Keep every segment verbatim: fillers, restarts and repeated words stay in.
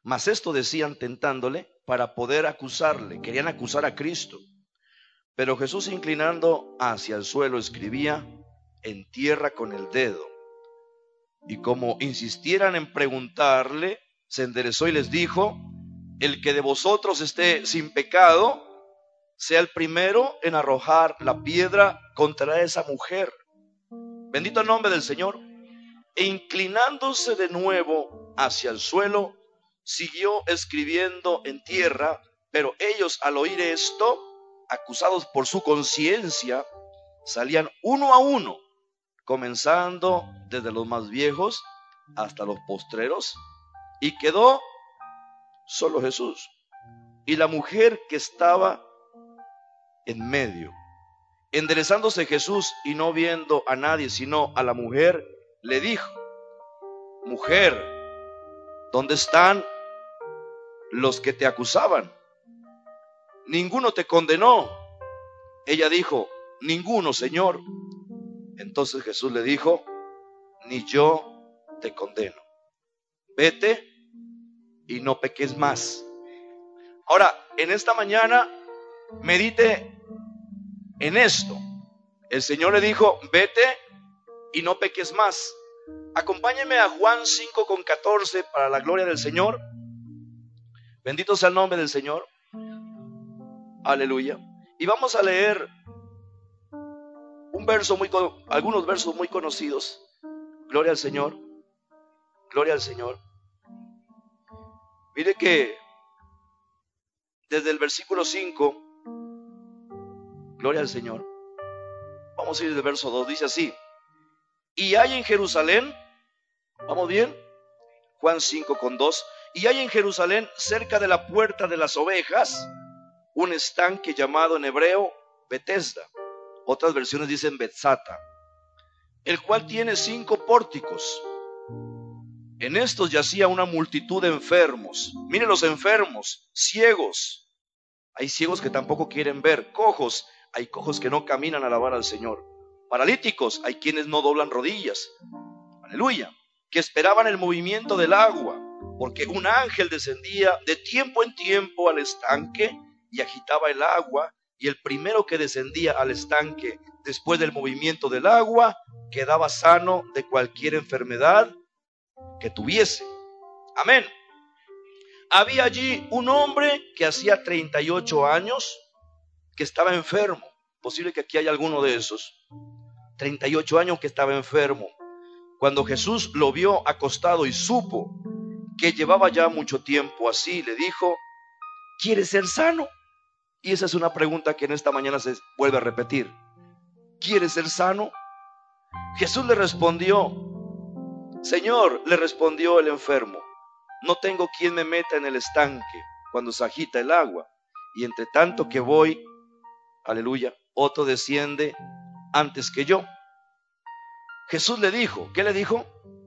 Mas esto decían tentándole para poder acusarle. Querían acusar a Cristo. Pero Jesús, inclinando hacia el suelo, escribía en tierra con el dedo. Y como insistieran en preguntarle, se enderezó y les dijo: el que de vosotros esté sin pecado, sea el primero en arrojar la piedra contra esa mujer. Bendito el nombre del Señor. E inclinándose de nuevo hacia el suelo, siguió escribiendo en tierra. Pero ellos, al oír esto, acusados por su conciencia, salían uno a uno, comenzando desde los más viejos hasta los postreros, y quedó solo Jesús y la mujer que estaba en medio. Enderezándose Jesús y no viendo a nadie sino a la mujer, le dijo: mujer, ¿dónde están los que te acusaban? ¿Ninguno te condenó? Ella dijo: ninguno, Señor. Entonces Jesús le dijo: ni yo te condeno. Vete y no peques más. Ahora, en esta mañana, medite en esto. El Señor le dijo: vete y no peques más. Acompáñeme a Juan cinco con catorce para la gloria del Señor. Bendito sea el nombre del Señor. Aleluya. Y vamos a leer un verso muy, algunos versos muy conocidos. Gloria al Señor. Gloria al Señor. Mire que desde el versículo cinco, gloria al Señor. Vamos a ir del verso dos, dice así: y hay en Jerusalén, ¿vamos bien? Juan cinco con dos. Y hay en Jerusalén, cerca de la puerta de las ovejas, un estanque llamado en hebreo Betesda. Otras versiones dicen Betzata, el cual tiene cinco pórticos. En estos yacía una multitud de enfermos. Miren los enfermos, ciegos. Hay ciegos que tampoco quieren ver, cojos, hay cojos que no caminan a alabar al Señor, paralíticos, hay quienes no doblan rodillas, aleluya, que esperaban el movimiento del agua, porque un ángel descendía de tiempo en tiempo al estanque y agitaba el agua, y el primero que descendía al estanque después del movimiento del agua quedaba sano de cualquier enfermedad que tuviese. Amén. Había allí un hombre que hacía treinta y ocho años que estaba enfermo. Posible que aquí haya alguno de esos. treinta y ocho años que estaba enfermo. Cuando Jesús lo vio acostado y supo que llevaba ya mucho tiempo así, le dijo: ¿quieres ser sano? Y esa es una pregunta que en esta mañana se vuelve a repetir. ¿Quieres ser sano? Jesús le respondió: Señor, le respondió el enfermo, no tengo quien me meta en el estanque cuando se agita el agua, y entre tanto que voy, aleluya, otro desciende antes que yo. Jesús le dijo, ¿qué le dijo?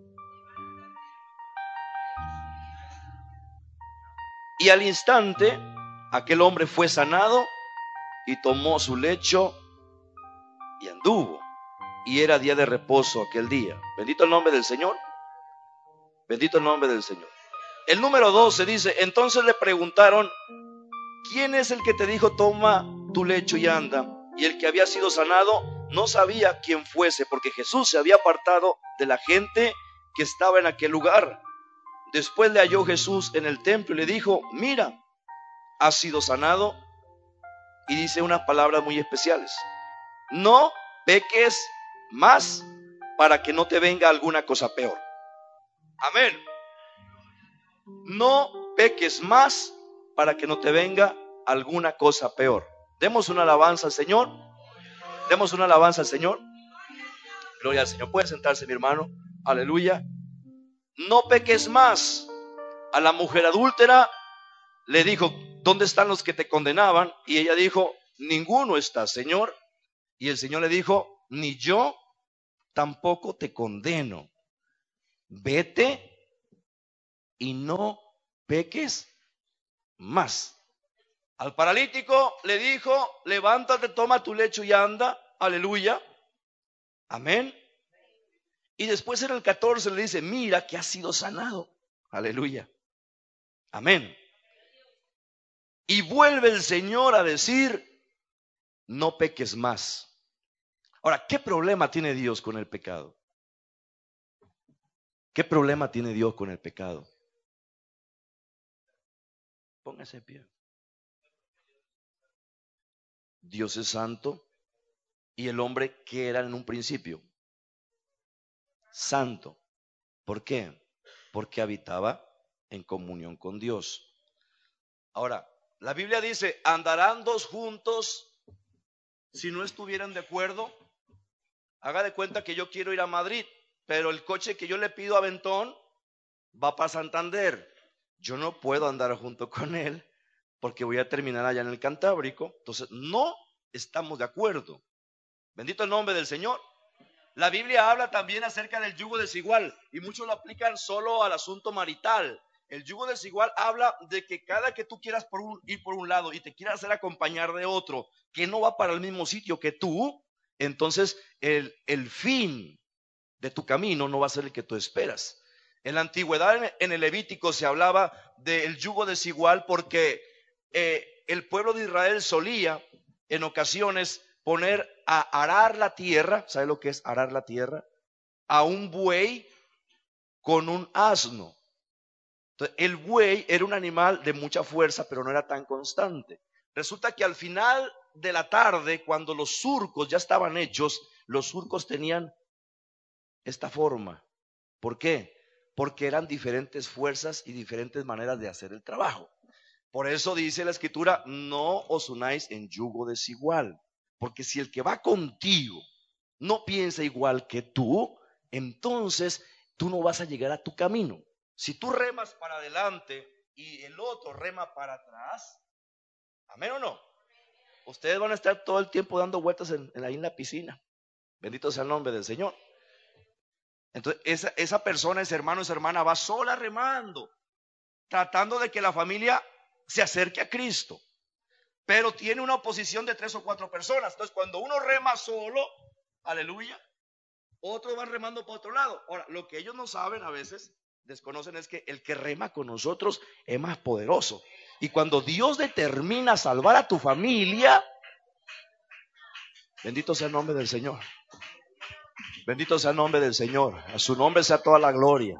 Y al instante aquel hombre fue sanado y tomó su lecho y anduvo. Y era día de reposo aquel día. Bendito el nombre del Señor. Bendito el nombre del Señor. El número doce dice: entonces le preguntaron: ¿quién es el que te dijo toma tu lecho y anda? Y el que había sido sanado no sabía quién fuese, porque Jesús se había apartado de la gente que estaba en aquel lugar. Después le halló Jesús en el templo y le dijo: mira, has sido sanado. Y dice unas palabras muy especiales: no peques más para que no te venga alguna cosa peor. Amén. No peques más para que no te venga alguna cosa peor. Demos una alabanza al Señor. Demos una alabanza al Señor. Gloria al Señor. Puede sentarse, mi hermano. Aleluya. No peques más. A la mujer adúltera le dijo: ¿dónde están los que te condenaban? Y ella dijo: ninguno está, Señor. Y el Señor le dijo: ni yo tampoco te condeno. Vete y no peques más. Al paralítico le dijo: levántate, toma tu lecho y anda. Aleluya. Amén. Y después en el catorce le dice: mira que has sido sanado. Aleluya. Amén. Y vuelve el Señor a decir, no peques más. Ahora, ¿qué problema tiene Dios con el pecado? ¿Qué problema tiene Dios con el pecado? Póngase en pie. Dios es santo y el hombre, ¿qué era en un principio? Santo. ¿Por qué? Porque habitaba en comunión con Dios. Ahora, la Biblia dice, andarán dos juntos si no estuvieran de acuerdo. Haga de cuenta que yo quiero ir a Madrid, pero el coche que yo le pido a Bentón va para Santander. Yo no puedo andar junto con él porque voy a terminar allá en el Cantábrico. Entonces, no estamos de acuerdo. Bendito el nombre del Señor. La Biblia habla también acerca del yugo desigual y muchos lo aplican solo al asunto marital. El yugo desigual habla de que cada que tú quieras por un, ir por un lado y te quieras hacer acompañar de otro que no va para el mismo sitio que tú, entonces el, el fin de tu camino no va a ser el que tú esperas. En la antigüedad, en, en el Levítico, se hablaba del yugo desigual porque eh, el pueblo de Israel solía en ocasiones poner a arar la tierra, ¿sabe lo que es arar la tierra? A un buey con un asno. Entonces, el buey era un animal de mucha fuerza, pero no era tan constante. Resulta que al final de la tarde, cuando los surcos ya estaban hechos, los surcos tenían esta forma. ¿Por qué? Porque eran diferentes fuerzas y diferentes maneras de hacer el trabajo. Por eso dice la Escritura, no os unáis en yugo desigual. Porque si el que va contigo no piensa igual que tú, entonces tú no vas a llegar a tu camino. Si tú remas para adelante y el otro rema para atrás, ¿amén o no? Ustedes van a estar todo el tiempo dando vueltas en, en, ahí en la piscina. Bendito sea el nombre del Señor. Entonces esa, esa persona, ese hermano, esa hermana va sola remando, tratando de que la familia se acerque a Cristo. Pero tiene una oposición de tres o cuatro personas. Entonces cuando uno rema solo, aleluya, otros van remando por otro lado. Ahora, lo que ellos no saben a veces, desconocen, es que el que rema con nosotros es más poderoso. Y cuando Dios determina salvar a tu familia, bendito sea el nombre del Señor. Bendito sea el nombre del Señor. A su nombre sea toda la gloria.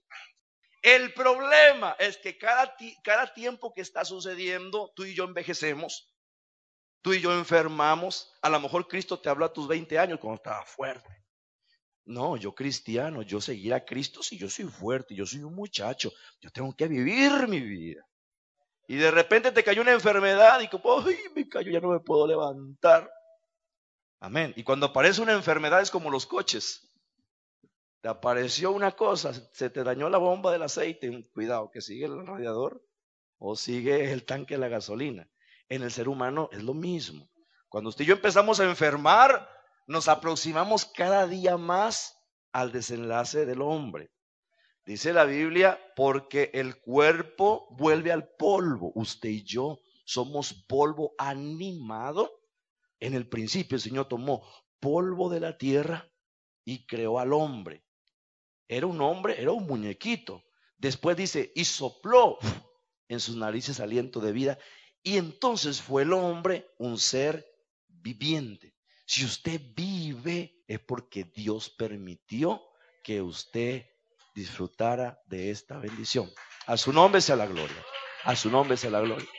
El problema es que cada, cada tiempo que está sucediendo, tú y yo envejecemos, tú y yo enfermamos. A lo mejor Cristo te habló a tus veinte años cuando estaba fuerte. No, yo cristiano, yo seguir a Cristo si yo soy fuerte, yo soy un muchacho, yo tengo que vivir mi vida. Y de repente te cayó una enfermedad y como, ay, me cayó, ya no me puedo levantar. Amén. Y cuando aparece una enfermedad es como los coches. Te apareció una cosa, se te dañó la bomba del aceite, cuidado, que sigue el radiador o sigue el tanque de la gasolina. En el ser humano es lo mismo. Cuando usted y yo empezamos a enfermar, nos aproximamos cada día más al desenlace del hombre. Dice la Biblia, porque el cuerpo vuelve al polvo. Usted y yo somos polvo animado. En el principio el Señor tomó polvo de la tierra y creó al hombre. Era un hombre, era un muñequito. Después dice, y sopló en sus narices aliento de vida. Y entonces fue el hombre un ser viviente. Si usted vive es porque Dios permitió que usted disfrutara de esta bendición. A su nombre sea la gloria. A su nombre sea la gloria.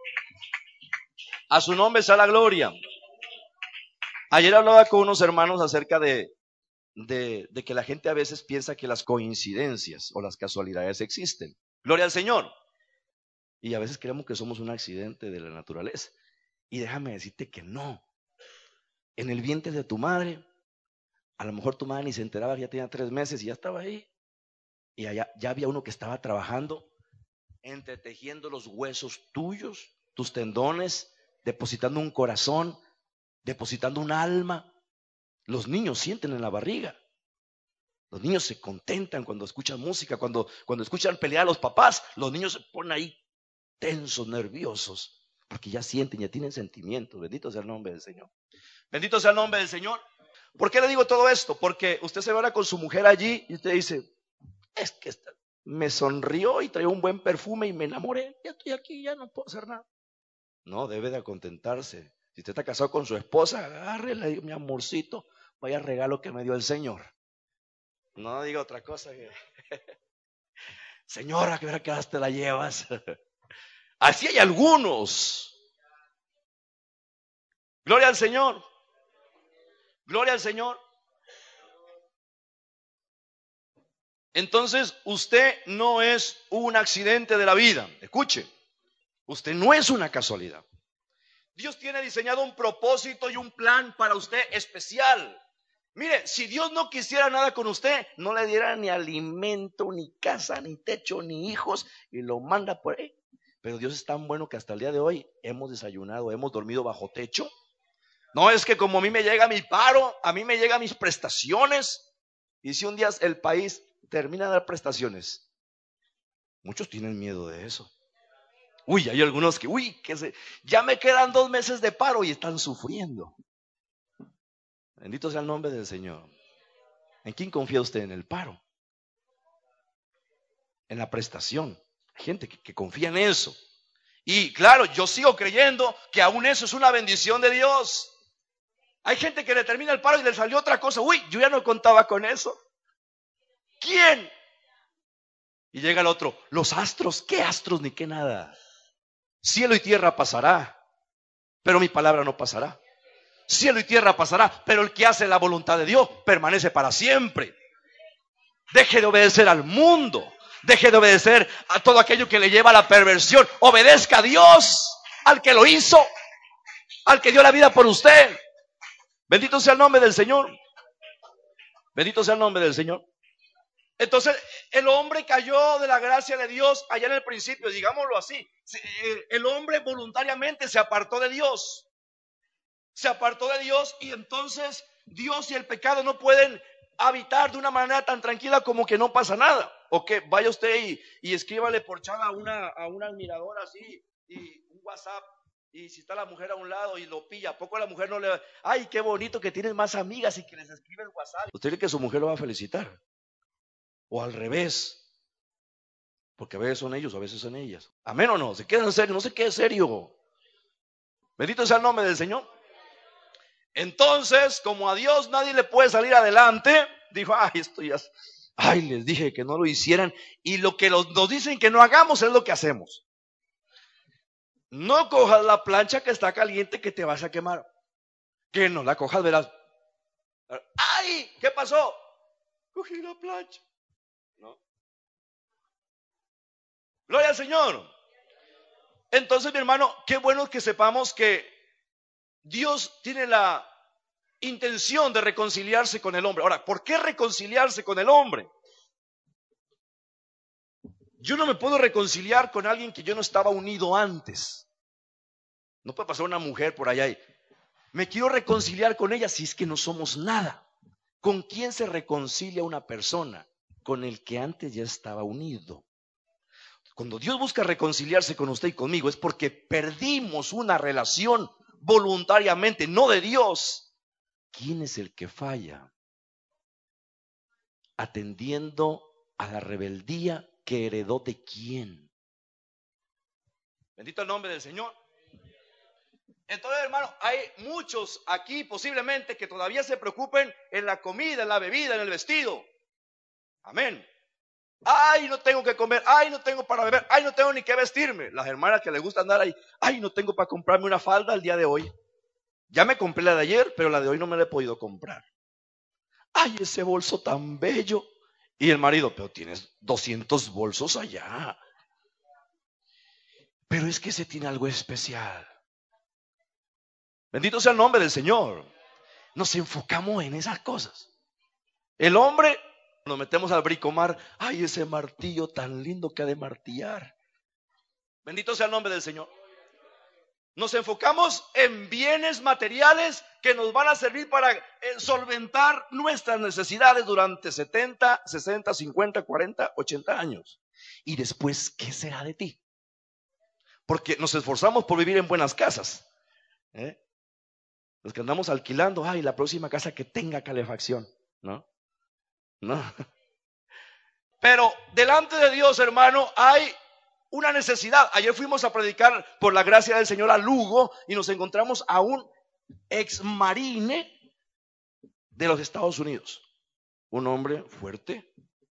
A su nombre sea la gloria. Ayer hablaba con unos hermanos acerca de, de, de que la gente a veces piensa que las coincidencias o las casualidades existen. Gloria al Señor. Y a veces creemos que somos un accidente de la naturaleza. Y déjame decirte que no. En el vientre de tu madre, a lo mejor tu madre ni se enteraba que ya tenía tres meses y ya estaba ahí. Y allá ya había uno que estaba trabajando, entretejiendo los huesos tuyos, tus tendones, depositando un corazón, depositando un alma. Los niños sienten en la barriga. Los niños se contentan cuando escuchan música, cuando, cuando escuchan pelear a los papás, los niños se ponen ahí tensos, nerviosos, porque ya sienten, ya tienen sentimientos. Bendito sea el nombre del Señor. Bendito sea el nombre del Señor. ¿Por qué le digo todo esto? Porque usted se va con su mujer allí y usted dice, es que esta, me sonrió y traía un buen perfume y me enamoré. Ya estoy aquí, ya no puedo hacer nada. No, debe de acontentarse. Si usted está casado con su esposa, agárrele, mi amorcito, vaya regalo que me dio el Señor. No diga otra cosa. Que... Señora, que verá que hasta te la llevas. Así hay algunos. Gloria al Señor. Gloria al Señor. Entonces, usted no es un accidente de la vida. Escuche, usted no es una casualidad. Dios tiene diseñado un propósito y un plan para usted especial. Mire, si Dios no quisiera nada con usted, no le diera ni alimento, ni casa, ni techo, ni hijos, y lo manda por ahí. Pero Dios es tan bueno que hasta el día de hoy hemos desayunado, hemos dormido bajo techo. No es que como a mí me llega mi paro, a mí me llegan mis prestaciones, y si un día el país termina de dar prestaciones, muchos tienen miedo de eso. Uy, hay algunos que, uy, que se, ya me quedan dos meses de paro y están sufriendo. Bendito sea el nombre del Señor. ¿En quién confía usted? ¿En el paro? ¿En la prestación? Hay gente que, que confía en eso. Y claro, yo sigo creyendo que aún eso es una bendición de Dios. Hay gente que le termina el paro y le salió otra cosa. Uy, yo ya no contaba con eso. ¿Quién? Y llega el otro, los astros. ¿Qué astros ni qué nada? Cielo y tierra pasará, pero mi palabra no pasará. Cielo y tierra pasará, pero el que hace la voluntad de Dios permanece para siempre. Deje de obedecer al mundo. Deje de obedecer a todo aquello que le lleva a la perversión. Obedezca a Dios, al que lo hizo, al que dio la vida por usted. Bendito sea el nombre del Señor. Bendito sea el nombre del Señor. Entonces el hombre cayó de la gracia de Dios allá en el principio, digámoslo así. El hombre voluntariamente se apartó de Dios. Se apartó de Dios y entonces Dios y el pecado no pueden habitar de una manera tan tranquila como que no pasa nada. O que vaya usted y, y escríbale por chat a una, a una admiradora así, y un WhatsApp, y si está la mujer a un lado y lo pilla, ¿a poco la mujer no le va? Ay, qué bonito que tienes más amigas y que les escribe el WhatsApp. ¿Usted cree que su mujer lo va a felicitar? O al revés, porque a veces son ellos, a veces son ellas. Amén o no, se queda en serio, no se quede serio. Bendito sea el nombre del Señor. Entonces, como a Dios nadie le puede salir adelante, dijo, ay, esto ya, ay, les dije que no lo hicieran, y lo que los, nos dicen que no hagamos es lo que hacemos. No cojas la plancha que está caliente que te vas a quemar. Que no la cojas, verás. Ay, ¿qué pasó? Cogí la plancha. ¿No? Gloria al Señor. Entonces, mi hermano, qué bueno que sepamos que Dios tiene la intención de reconciliarse con el hombre. Ahora, ¿por qué reconciliarse con el hombre? Yo no me puedo reconciliar con alguien que yo no estaba unido antes. No puede pasar una mujer por allá y me quiero reconciliar con ella si es que no somos nada. ¿Con quién se reconcilia una persona? Con el que antes ya estaba unido. Cuando Dios busca reconciliarse con usted y conmigo es porque perdimos una relación voluntariamente, no de Dios. ¿Quién es el que falla? Atendiendo a la rebeldía que heredó de quién. Bendito el nombre del Señor. Entonces, hermano, hay muchos aquí posiblemente que todavía se preocupen en la comida, en la bebida, en el vestido. Amén. Ay, no tengo que comer, ay, no tengo para beber, ay, no tengo ni que vestirme. Las hermanas que les gusta andar ahí, ay, no tengo para comprarme una falda el día de hoy. Ya me compré la de ayer, pero la de hoy no me la he podido comprar. Ay, ese bolso tan bello. Y el marido, pero tienes doscientos bolsos allá. Pero es que ese tiene algo especial. Bendito sea el nombre del Señor. Nos enfocamos en esas cosas. El hombre, nos metemos al bricomar. Ay, ese martillo tan lindo que ha de martillar. Bendito sea el nombre del Señor. Nos enfocamos en bienes materiales que nos van a servir para eh, solventar nuestras necesidades durante setenta, sesenta, cincuenta, cuarenta, ochenta años. Y después, ¿qué será de ti? Porque nos esforzamos por vivir en buenas casas. ¿Eh? Los que andamos alquilando, ay, la próxima casa que tenga calefacción. ¿No? No. Pero delante de Dios, hermano, hay una necesidad. Ayer fuimos a predicar por la gracia del Señor a Lugo y nos encontramos a un ex marine de los Estados Unidos. Un hombre fuerte,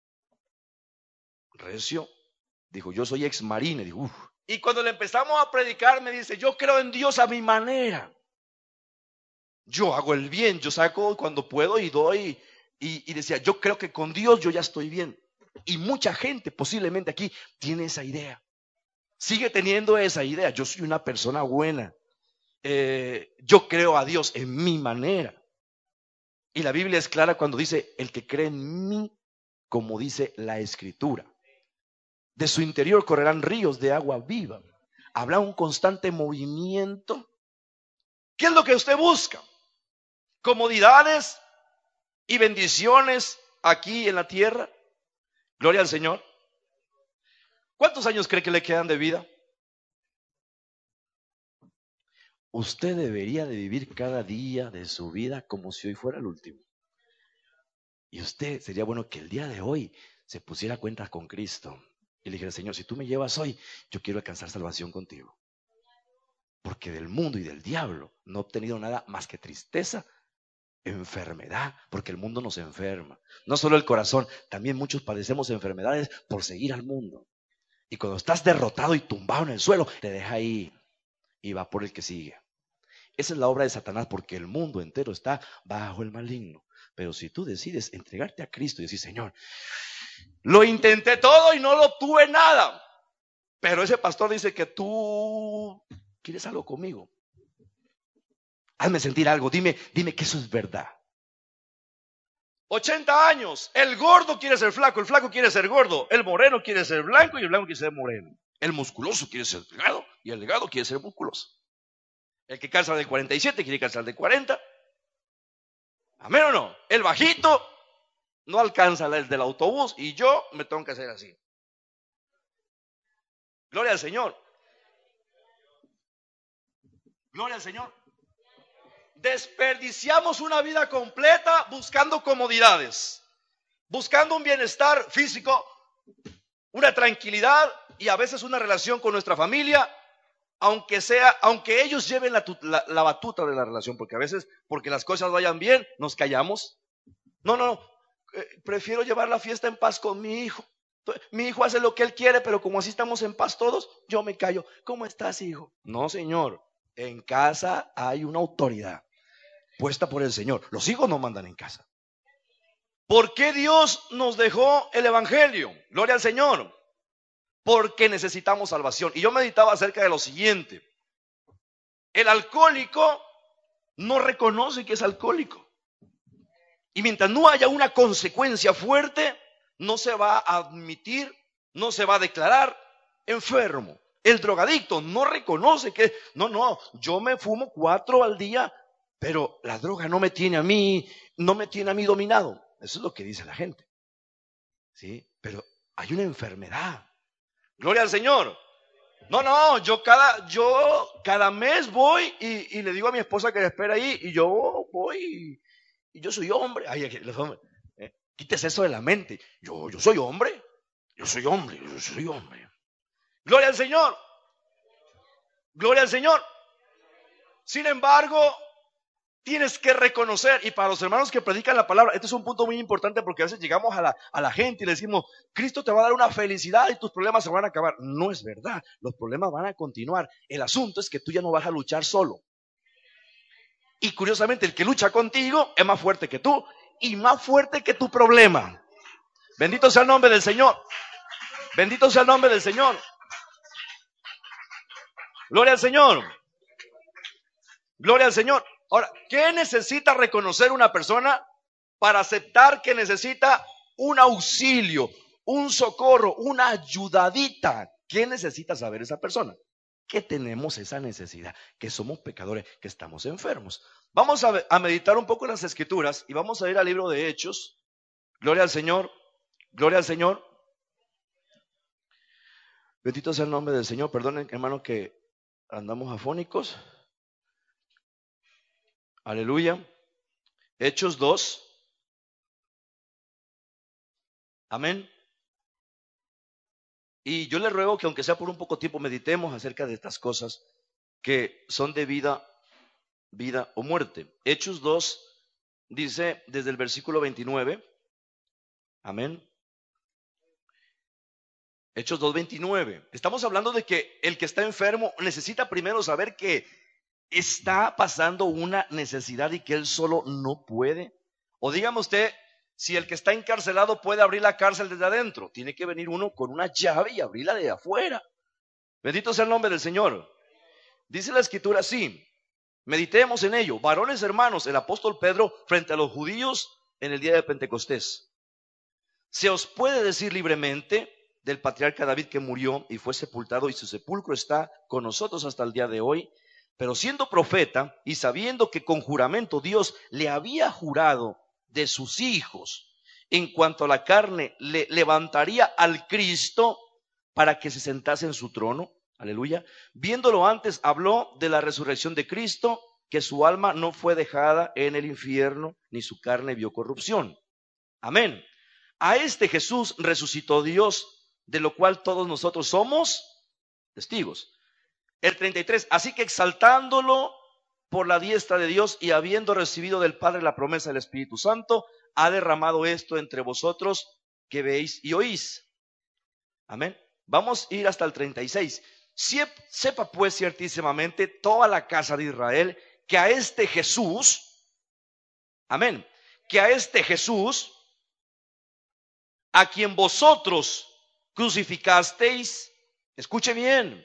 recio. Dijo, yo soy ex marine. Dijo, uf. Y cuando le empezamos a predicar, me dice, yo creo en Dios a mi manera. Yo hago el bien, yo saco cuando puedo y doy. Y, y decía, yo creo que con Dios yo ya estoy bien. Y mucha gente posiblemente aquí tiene esa idea. Sigue teniendo esa idea. Yo soy una persona buena. Eh, yo creo a Dios en mi manera. Y la Biblia es clara cuando dice, el que cree en mí, como dice la Escritura, de su interior correrán ríos de agua viva. Habrá un constante movimiento. ¿Qué es lo que usted busca? Comodidades y bendiciones aquí en la tierra. Gloria al Señor. ¿Cuántos años cree que le quedan de vida? Usted debería de vivir cada día de su vida como si hoy fuera el último. Y usted sería bueno que el día de hoy se pusiera a cuentas con Cristo y le dijera, Señor, si tú me llevas hoy, yo quiero alcanzar salvación contigo. Porque del mundo y del diablo no he obtenido nada más que tristeza, enfermedad, porque el mundo nos enferma. No solo el corazón, también muchos padecemos enfermedades por seguir al mundo. Y cuando estás derrotado y tumbado en el suelo, te deja ahí y va por el que sigue. Esa es la obra de Satanás, porque el mundo entero está bajo el maligno. Pero si tú decides entregarte a Cristo y decir, Señor, lo intenté todo y no lo obtuve nada, pero ese pastor dice que tú quieres algo conmigo, hazme sentir algo, dime, dime que eso es verdad. ochenta años, el gordo quiere ser flaco, el flaco quiere ser gordo, el moreno quiere ser blanco y el blanco quiere ser moreno, el musculoso quiere ser delgado y el delgado quiere ser musculoso, el que calza de cuarenta y siete quiere calzar de cuarenta. Amén o no. El bajito no alcanza el del autobús y yo me tengo que hacer así. Gloria al Señor. Gloria al Señor. Desperdiciamos una vida completa buscando comodidades, buscando un bienestar físico, una tranquilidad y a veces una relación con nuestra familia, aunque sea, aunque ellos lleven la, la, la batuta de la relación, porque a veces, porque las cosas vayan bien, nos callamos. No, no, eh, prefiero llevar la fiesta en paz con mi hijo. Mi hijo hace lo que él quiere, pero como así estamos en paz todos, yo me callo. ¿Cómo estás, hijo? No, señor, en casa hay una autoridad puesta por el Señor. Los hijos no mandan en casa. ¿Por qué Dios nos dejó el evangelio? Gloria al Señor. Porque necesitamos salvación. Y yo meditaba acerca de lo siguiente. El alcohólico no reconoce que es alcohólico. Y mientras no haya una consecuencia fuerte, no se va a admitir, no se va a declarar enfermo. El drogadicto no reconoce que, no, no, yo me fumo cuatro al día, pero la droga no me tiene a mí, no me tiene a mí dominado. Eso es lo que dice la gente. ¿Sí? Pero hay una enfermedad. Gloria al Señor. No, no, yo cada, yo cada mes voy y, y le digo a mi esposa que me espera ahí y yo voy y, y yo soy hombre. Ay, los hombres, eh, quítese eso de la mente. Yo, yo soy hombre, yo soy hombre, yo soy hombre. Gloria al Señor. Gloria al Señor. Sin embargo, tienes que reconocer, y para los hermanos que predican la palabra, este es un punto muy importante porque a veces llegamos a la, a la gente y le decimos, Cristo te va a dar una felicidad y tus problemas se van a acabar. No es verdad, los problemas van a continuar. El asunto es que tú ya no vas a luchar solo. Y curiosamente, el que lucha contigo es más fuerte que tú y más fuerte que tu problema. Bendito sea el nombre del Señor. Bendito sea el nombre del Señor. Gloria al Señor. Gloria al Señor. Ahora, ¿qué necesita reconocer una persona para aceptar que necesita un auxilio, un socorro, una ayudadita? ¿Qué necesita saber esa persona? Que tenemos esa necesidad, que somos pecadores, que estamos enfermos. Vamos a, a meditar un poco en las Escrituras y vamos a ir al libro de Hechos. Gloria al Señor, gloria al Señor. Bendito sea el nombre del Señor. Perdonen, hermano, que andamos afónicos. Aleluya. Hechos dos. Amén. Y yo le ruego que aunque sea por un poco tiempo meditemos acerca de estas cosas que son de vida, vida o muerte. Hechos dos dice desde el versículo veintinueve, amén. Hechos dos veintinueve. Estamos hablando de que el que está enfermo necesita primero saber que está pasando una necesidad y que él solo no puede. O dígame usted, si el que está encarcelado puede abrir la cárcel desde adentro, tiene que venir uno con una llave y abrirla de afuera. Bendito sea el nombre del Señor. Dice la escritura así, meditemos en ello, varones hermanos, el apóstol Pedro frente a los judíos en el día de Pentecostés. Se os puede decir libremente del patriarca David que murió y fue sepultado y su sepulcro está con nosotros hasta el día de hoy. Pero siendo profeta y sabiendo que con juramento Dios le había jurado de sus hijos en cuanto a la carne, le levantaría al Cristo para que se sentase en su trono. Aleluya. Viéndolo antes, habló de la resurrección de Cristo, que su alma no fue dejada en el infierno, ni su carne vio corrupción. Amén. A este Jesús resucitó Dios, de lo cual todos nosotros somos testigos. El treinta y tres, así que exaltándolo por la diestra de Dios y habiendo recibido del Padre la promesa del Espíritu Santo, ha derramado esto entre vosotros que veis y oís. Amén. Vamos a ir hasta el treinta y seis. Sepa pues ciertísimamente toda la casa de Israel que a este Jesús, amén, que a este Jesús, a quien vosotros crucificasteis, escuche bien,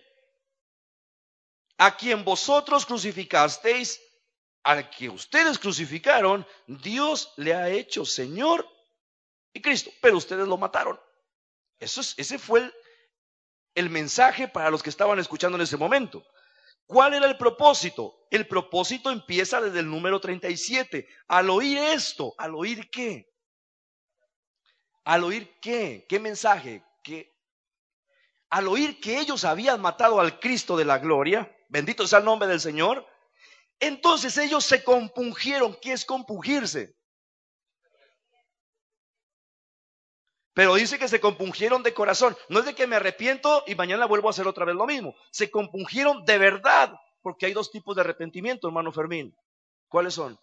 a quien vosotros crucificasteis, al que ustedes crucificaron, Dios le ha hecho Señor y Cristo, pero ustedes lo mataron. Eso es, ese fue el, el mensaje para los que estaban escuchando en ese momento. ¿Cuál era el propósito? El propósito empieza desde el número treinta y siete. Al oír esto, ¿al oír qué? ¿Al oír qué? ¿Qué mensaje? ¿Qué? Al oír que ellos habían matado al Cristo de la gloria, bendito sea el nombre del Señor, entonces ellos se compungieron. ¿Qué es compungirse? Pero dice que se compungieron de corazón. No es de que me arrepiento y mañana vuelvo a hacer otra vez lo mismo. Se compungieron de verdad, porque hay dos tipos de arrepentimiento, hermano Fermín. ¿Cuáles son?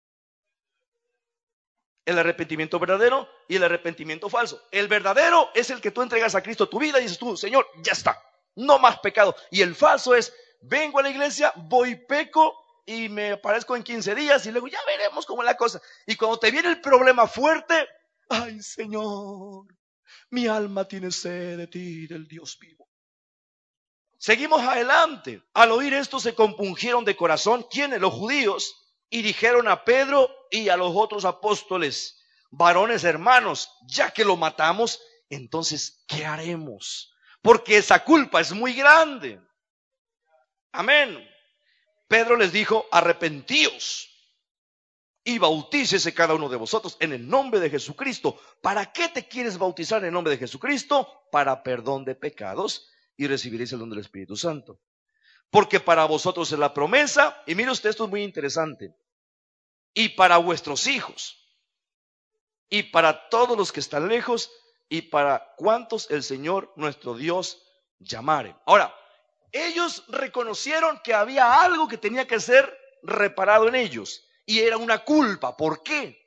El arrepentimiento verdadero y el arrepentimiento falso. El verdadero es el que tú entregas a Cristo tu vida y dices tú, Señor, ya está, no más pecado. Y el falso es, vengo a la iglesia, voy, peco y me aparezco en quince días y luego ya veremos cómo es la cosa. Y cuando te viene el problema fuerte, ay, Señor, mi alma tiene sed de ti, del Dios vivo. Seguimos adelante. Al oír esto se compungieron de corazón. ¿Quiénes? Los judíos. Y dijeron a Pedro y a los otros apóstoles, varones hermanos, ya que lo matamos, entonces, ¿qué haremos? Porque esa culpa es muy grande. Amén. Pedro les dijo, arrepentíos y bautícese cada uno de vosotros en el nombre de Jesucristo. ¿Para qué te quieres bautizar en el nombre de Jesucristo? Para perdón de pecados y recibiréis el don del Espíritu Santo. Porque para vosotros es la promesa, y mire usted, esto es muy interesante, y para vuestros hijos, y para todos los que están lejos, y para cuantos el Señor nuestro Dios llamare. Ahora, ellos reconocieron que había algo que tenía que ser reparado en ellos, y era una culpa. ¿Por qué?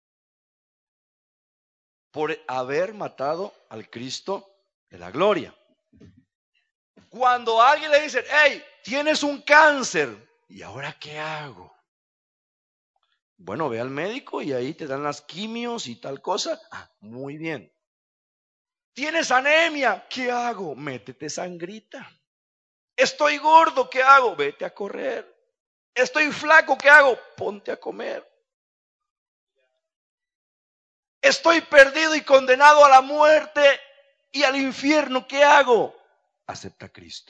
Por haber matado al Cristo de la gloria. Cuando a alguien le dice, hey, tienes un cáncer, ¿y ahora qué hago? Bueno, ve al médico y ahí te dan las quimios y tal cosa. Ah, muy bien. ¿Tienes anemia? ¿Qué hago? Métete sangrita. Estoy gordo, ¿qué hago? Vete a correr. Estoy flaco, ¿qué hago? Ponte a comer. Estoy perdido y condenado a la muerte y al infierno, ¿qué hago? Acepta a Cristo.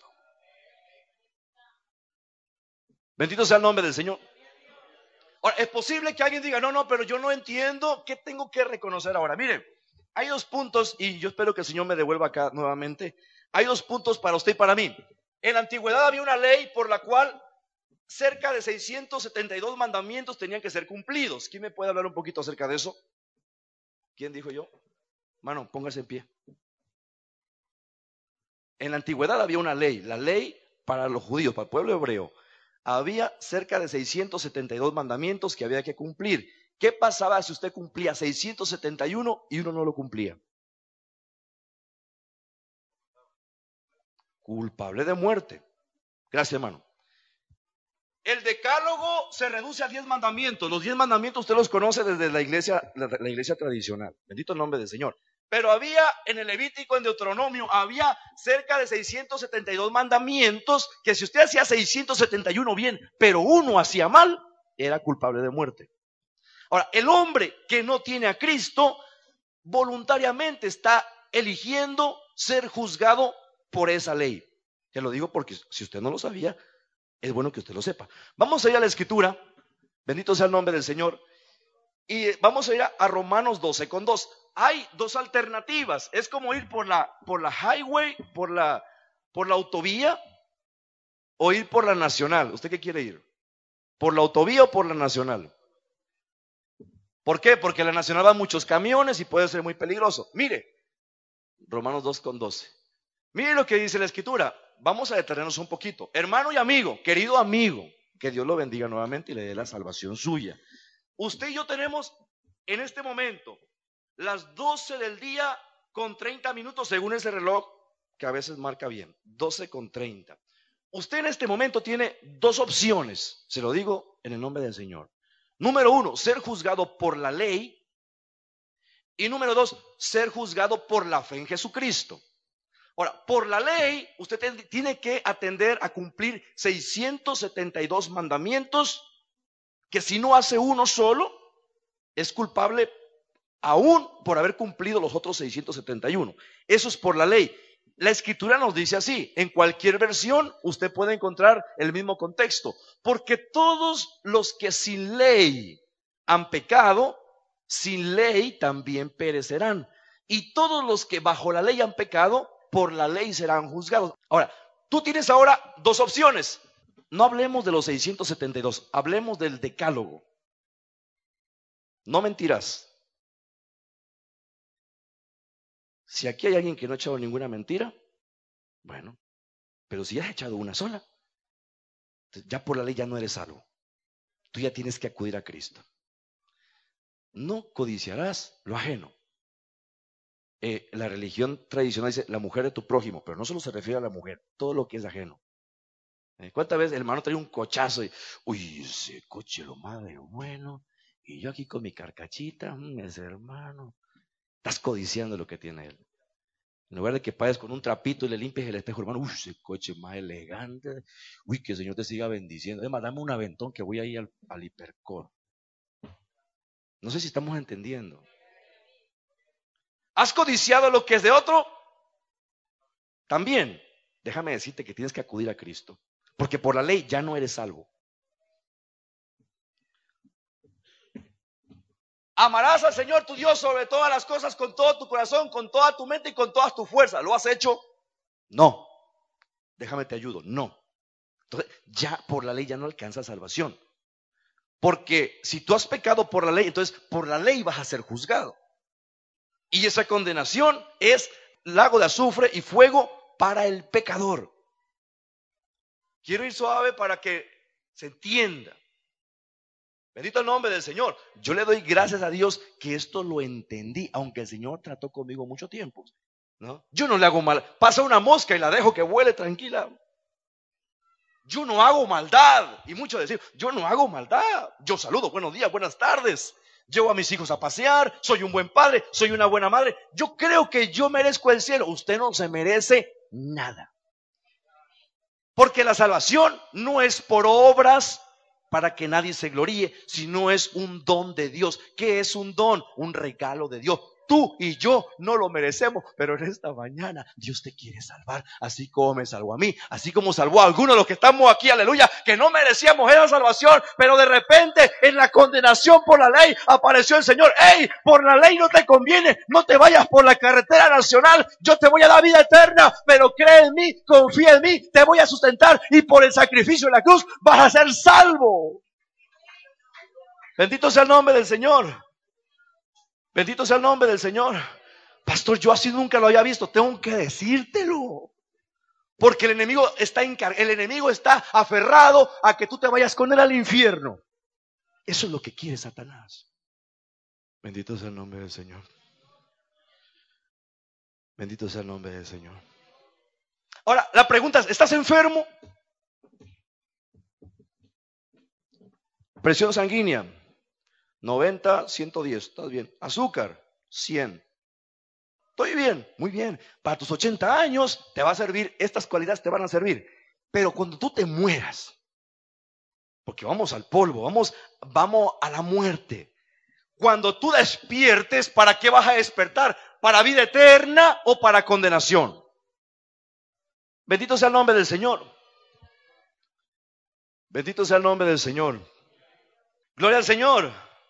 Bendito sea el nombre del Señor. Ahora, es posible que alguien diga, no, no, pero yo no entiendo, ¿qué tengo que reconocer ahora? Miren, hay dos puntos, y yo espero que el Señor me devuelva acá nuevamente. Hay dos puntos para usted y para mí. En la antigüedad había una ley por la cual cerca de seiscientos setenta y dos mandamientos tenían que ser cumplidos. ¿Quién me puede hablar un poquito acerca de eso? ¿Quién dijo yo? Mano, póngase en pie. En la antigüedad había una ley, la ley para los judíos, para el pueblo hebreo. Había cerca de seiscientos setenta y dos mandamientos que había que cumplir. ¿Qué pasaba si usted cumplía seiscientos setenta y uno y uno no lo cumplía? Culpable de muerte. Gracias, hermano. El decálogo se reduce a diez mandamientos. Los diez mandamientos usted los conoce desde la iglesia, la, la iglesia tradicional. Bendito el nombre del Señor. Pero había en el Levítico, en Deuteronomio, había cerca de seiscientos setenta y dos mandamientos que si usted hacía seiscientos setenta y uno bien, pero uno hacía mal, era culpable de muerte. Ahora, el hombre que no tiene a Cristo, voluntariamente está eligiendo ser juzgado por esa ley. Te lo digo porque si usted no lo sabía, es bueno que usted lo sepa. Vamos a ir a la Escritura, bendito sea el nombre del Señor, y vamos a ir a, a Romanos doce con dos. Hay dos alternativas, es como ir por la, por la highway, por la, por la autovía, o ir por la nacional. ¿Usted qué quiere ir? ¿Por la autovía o por la nacional? ¿Por qué? Porque la nacional va muchos camiones y puede ser muy peligroso. Mire, Romanos dos con doce. Mire lo que dice la Escritura. Vamos a detenernos un poquito. Hermano y amigo, querido amigo, que Dios lo bendiga nuevamente y le dé la salvación suya. Usted y yo tenemos en este momento las doce del día con treinta minutos según ese reloj que a veces marca bien. doce con treinta. Usted en este momento tiene dos opciones, se lo digo en el nombre del Señor. Número uno, ser juzgado por la ley. Y número dos, ser juzgado por la fe en Jesucristo. Ahora, por la ley, usted tiene que atender a cumplir seiscientos setenta y dos mandamientos, que si no hace uno solo, es culpable aún por haber cumplido los otros seiscientos setenta y uno. Eso es por la ley. La Escritura nos dice así, en cualquier versión usted puede encontrar el mismo contexto, porque todos los que sin ley han pecado, sin ley también perecerán, y todos los que bajo la ley han pecado, por la ley serán juzgados. Ahora, tú tienes ahora dos opciones. No hablemos de los seiscientos setenta y dos, hablemos del decálogo. No mentirás. Si aquí hay alguien que no ha echado ninguna mentira, bueno, pero si has echado una sola, ya por la ley ya no eres salvo. Tú ya tienes que acudir a Cristo. No codiciarás lo ajeno. Eh, la religión tradicional dice la mujer de tu prójimo, pero no solo se refiere a la mujer, todo lo que es ajeno. Eh, ¿Cuántas veces el hermano trae un cochazo y, uy, ese coche lo más de bueno, y yo aquí con mi carcachita, mmm, ese hermano, estás codiciando lo que tiene él. En lugar de que pagues con un trapito y le limpies el espejo, hermano, uy, ese coche más elegante, uy, que el Señor te siga bendiciendo. Además, dame un aventón que voy a ir al, al hipercore. No sé si estamos entendiendo. ¿Has codiciado lo que es de otro? También, déjame decirte que tienes que acudir a Cristo, porque por la ley ya no eres salvo. Amarás al Señor tu Dios sobre todas las cosas con todo tu corazón, con toda tu mente y con todas tus fuerzas. ¿Lo has hecho? No. Déjame te ayudo. No. Entonces, ya por la ley ya no alcanzas salvación. Porque si tú has pecado por la ley, entonces por la ley vas a ser juzgado. Y esa condenación es lago de azufre y fuego para el pecador. Quiero ir suave para que se entienda. Bendito el nombre del Señor. Yo le doy gracias a Dios que esto lo entendí, aunque el Señor trató conmigo mucho tiempo, ¿no? Yo no le hago mal. Pasa una mosca y la dejo que vuele tranquila. Yo no hago maldad. Y muchos decir, yo no hago maldad. Yo saludo, buenos días, buenas tardes. Llevo a mis hijos a pasear, soy un buen padre, soy una buena madre. Yo creo que yo merezco el cielo. Usted no se merece nada. Porque la salvación no es por obras para que nadie se gloríe, sino es un don de Dios. ¿Qué es un don? Un regalo de Dios. Tú y yo no lo merecemos, pero en esta mañana Dios te quiere salvar, así como me salvó a mí, así como salvó a algunos de los que estamos aquí, aleluya, que no merecíamos esa salvación, pero de repente en la condenación por la ley apareció el Señor. ¡Ey! Por la ley no te conviene, no te vayas por la carretera nacional, yo te voy a dar vida eterna, pero cree en mí, confía en mí, te voy a sustentar y por el sacrificio de la cruz vas a ser salvo. Bendito sea el nombre del Señor. Bendito sea el nombre del Señor. Pastor, yo así nunca lo había visto. Tengo que decírtelo. Porque el enemigo está encar- el enemigo está aferrado a que tú te vayas con él al infierno. Eso es lo que quiere Satanás. Bendito sea el nombre del Señor. Bendito sea el nombre del Señor. Ahora, la pregunta es, ¿estás enfermo? Presión sanguínea, noventa, ciento diez, estás bien. Azúcar, cien. Estoy bien, muy bien. Para tus ochenta años te va a servir, estas cualidades te van a servir. Pero cuando tú te mueras, porque vamos al polvo, vamos, vamos a la muerte. Cuando tú despiertes, ¿para qué vas a despertar? ¿Para vida eterna o para condenación? Bendito sea el nombre del Señor. Bendito sea el nombre del Señor. Gloria al Señor.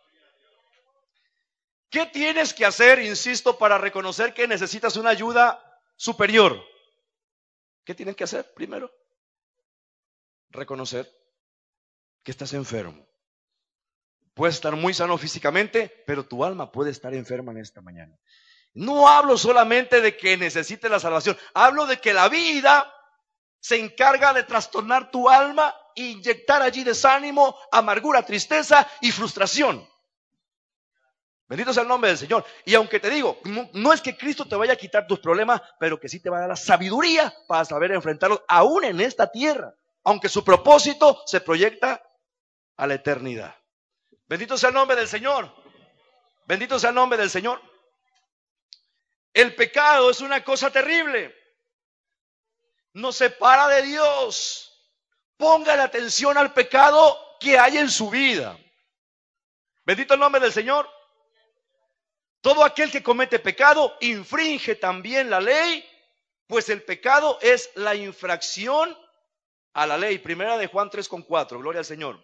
¿Qué tienes que hacer, insisto, para reconocer que necesitas una ayuda superior? ¿Qué tienes que hacer primero? Reconocer que estás enfermo. Puedes estar muy sano físicamente, pero tu alma puede estar enferma en esta mañana. No hablo solamente de que necesites la salvación, hablo de que la vida se encarga de trastornar tu alma e inyectar allí desánimo, amargura, tristeza y frustración. Bendito sea el nombre del Señor. Y aunque te digo, no, no es que Cristo te vaya a quitar tus problemas, pero que sí te va a dar la sabiduría para saber enfrentarlos aún en esta tierra, aunque su propósito se proyecta a la eternidad. Bendito sea el nombre del Señor. Bendito sea el nombre del Señor. El pecado es una cosa terrible. Nos separa de Dios. Póngale atención al pecado que hay en su vida. Bendito el nombre del Señor. Todo aquel que comete pecado infringe también la ley, pues el pecado es la infracción a la ley. Primera de Juan tres con cuatro, gloria al Señor.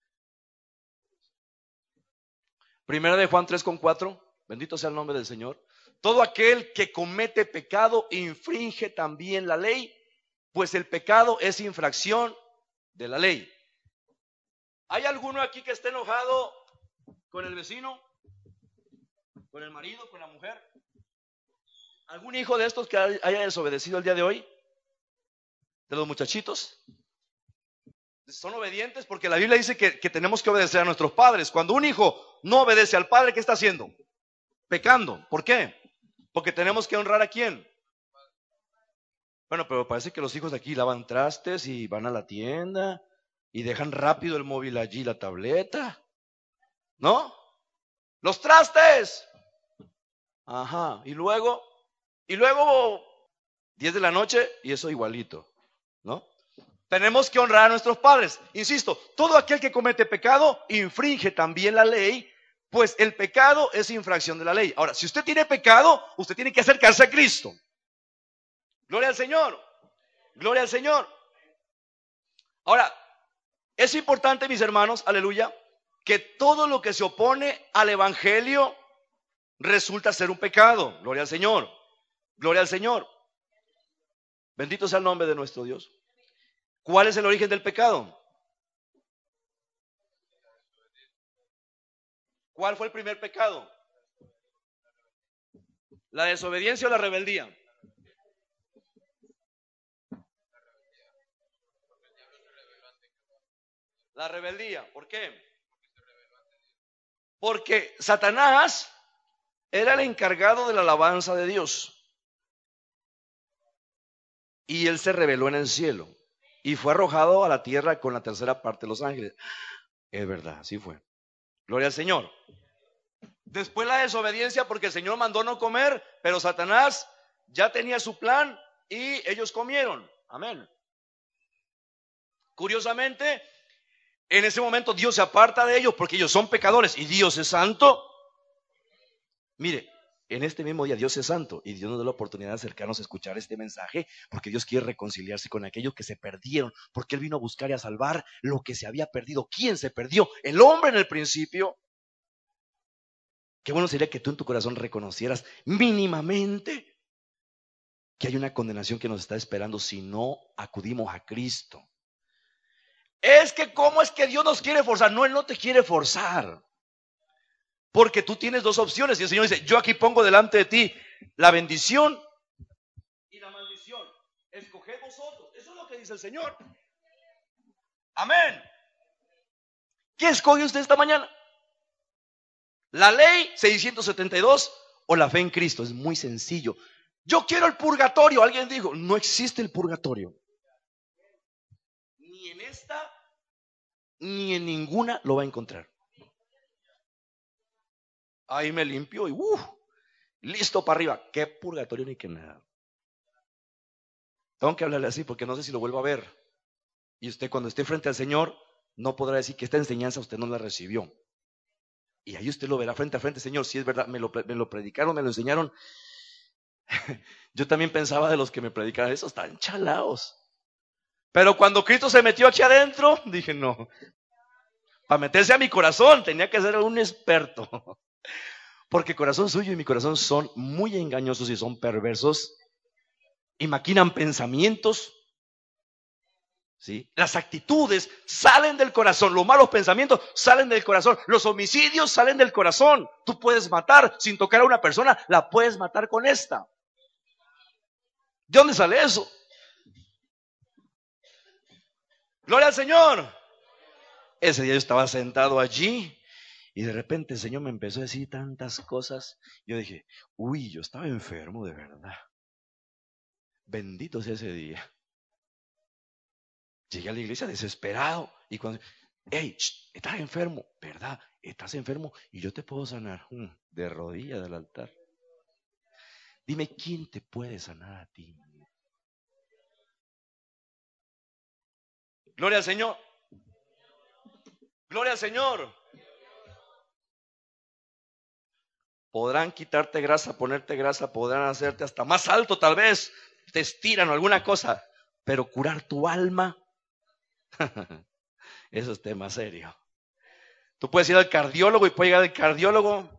Primera de Juan tres con cuatro, bendito sea el nombre del Señor. Todo aquel que comete pecado infringe también la ley, pues el pecado es infracción de la ley. ¿Hay alguno aquí que esté enojado con el vecino? ¿Con el marido? ¿Con la mujer? ¿Algún hijo de estos que haya desobedecido el día de hoy? ¿De los muchachitos? Son obedientes porque la Biblia dice que, que tenemos que obedecer a nuestros padres. Cuando un hijo no obedece al padre, ¿qué está haciendo? Pecando. ¿Por qué? Porque tenemos que honrar ¿a quién? Bueno, pero parece que los hijos de aquí lavan trastes y van a la tienda y dejan rápido el móvil allí, la tableta. ¿No? ¡Los trastes! Ajá. Y luego, y luego diez de la noche y eso igualito, ¿no? Tenemos que honrar a nuestros padres. Insisto, todo aquel que comete pecado infringe también la ley, pues el pecado es infracción de la ley. Ahora, si usted tiene pecado, usted tiene que acercarse a Cristo. Gloria al Señor. Gloria al Señor. Ahora, es importante, mis hermanos, aleluya, que todo lo que se opone al evangelio resulta ser un pecado. Gloria al Señor. Gloria al Señor. Bendito sea el nombre de nuestro Dios. ¿Cuál es el origen del pecado? ¿Cuál fue el primer pecado? ¿La desobediencia o la rebeldía? La rebeldía. ¿Por qué? Porque Satanás era el encargado de la alabanza de Dios. Y él se rebeló en el cielo. Y fue arrojado a la tierra con la tercera parte de los ángeles. Es verdad, así fue. Gloria al Señor. Después la desobediencia porque el Señor mandó no comer, pero Satanás ya tenía su plan y ellos comieron. Amén. Curiosamente, en ese momento Dios se aparta de ellos porque ellos son pecadores y Dios es santo. Mire, en este mismo día Dios es santo y Dios nos da la oportunidad de acercarnos a escuchar este mensaje porque Dios quiere reconciliarse con aquellos que se perdieron, porque Él vino a buscar y a salvar lo que se había perdido. ¿Quién se perdió? El hombre en el principio. Qué bueno sería que tú en tu corazón reconocieras mínimamente que hay una condenación que nos está esperando si no acudimos a Cristo. Es que ¿cómo es que Dios nos quiere forzar? No, Él no te quiere forzar. Porque tú tienes dos opciones y el Señor dice, yo aquí pongo delante de ti la bendición y la maldición. escoged vosotros. Eso es lo que dice el Señor. Amén. ¿Qué escoge usted esta mañana? ¿La ley seiscientos setenta y dos o la fe en Cristo? Es muy sencillo. Yo quiero el purgatorio. Alguien dijo, no existe el purgatorio. Ni en esta, ni en ninguna lo va a encontrar. Ahí me limpió y uh, listo para arriba. ¿Qué purgatorio ni qué nada? Tengo que hablarle así porque no sé si lo vuelvo a ver. Y usted cuando esté frente al Señor no podrá decir que esta enseñanza usted no la recibió. Y ahí usted lo verá frente a frente, Señor, si es verdad, me lo, me lo predicaron, me lo enseñaron. Yo también pensaba de los que me predicaron, esos están chalaos. Pero cuando Cristo se metió aquí adentro, dije no. Para meterse a mi corazón tenía que ser un experto. Porque el corazón suyo y mi corazón son muy engañosos y son perversos. Y maquinan pensamientos. ¿Sí? Las actitudes salen del corazón. Los malos pensamientos salen del corazón. Los homicidios salen del corazón. Tú puedes matar sin tocar a una persona. La puedes matar con esta. ¿De dónde sale eso? Gloria al Señor. Ese día yo estaba sentado allí y de repente el Señor me empezó a decir tantas cosas. Yo dije, uy, yo estaba enfermo de verdad. Bendito sea ese día. Llegué a la iglesia desesperado y cuando, hey, sh, estás enfermo, ¿verdad? Estás enfermo y yo te puedo sanar. Hmm, de rodillas del altar. Dime, ¿quién te puede sanar a ti? Gloria al Señor. Gloria al Señor. Podrán quitarte grasa, ponerte grasa, podrán hacerte hasta más alto tal vez, te estiran o alguna cosa, pero curar tu alma, eso es tema serio. Tú puedes ir al cardiólogo y puede llegar el cardiólogo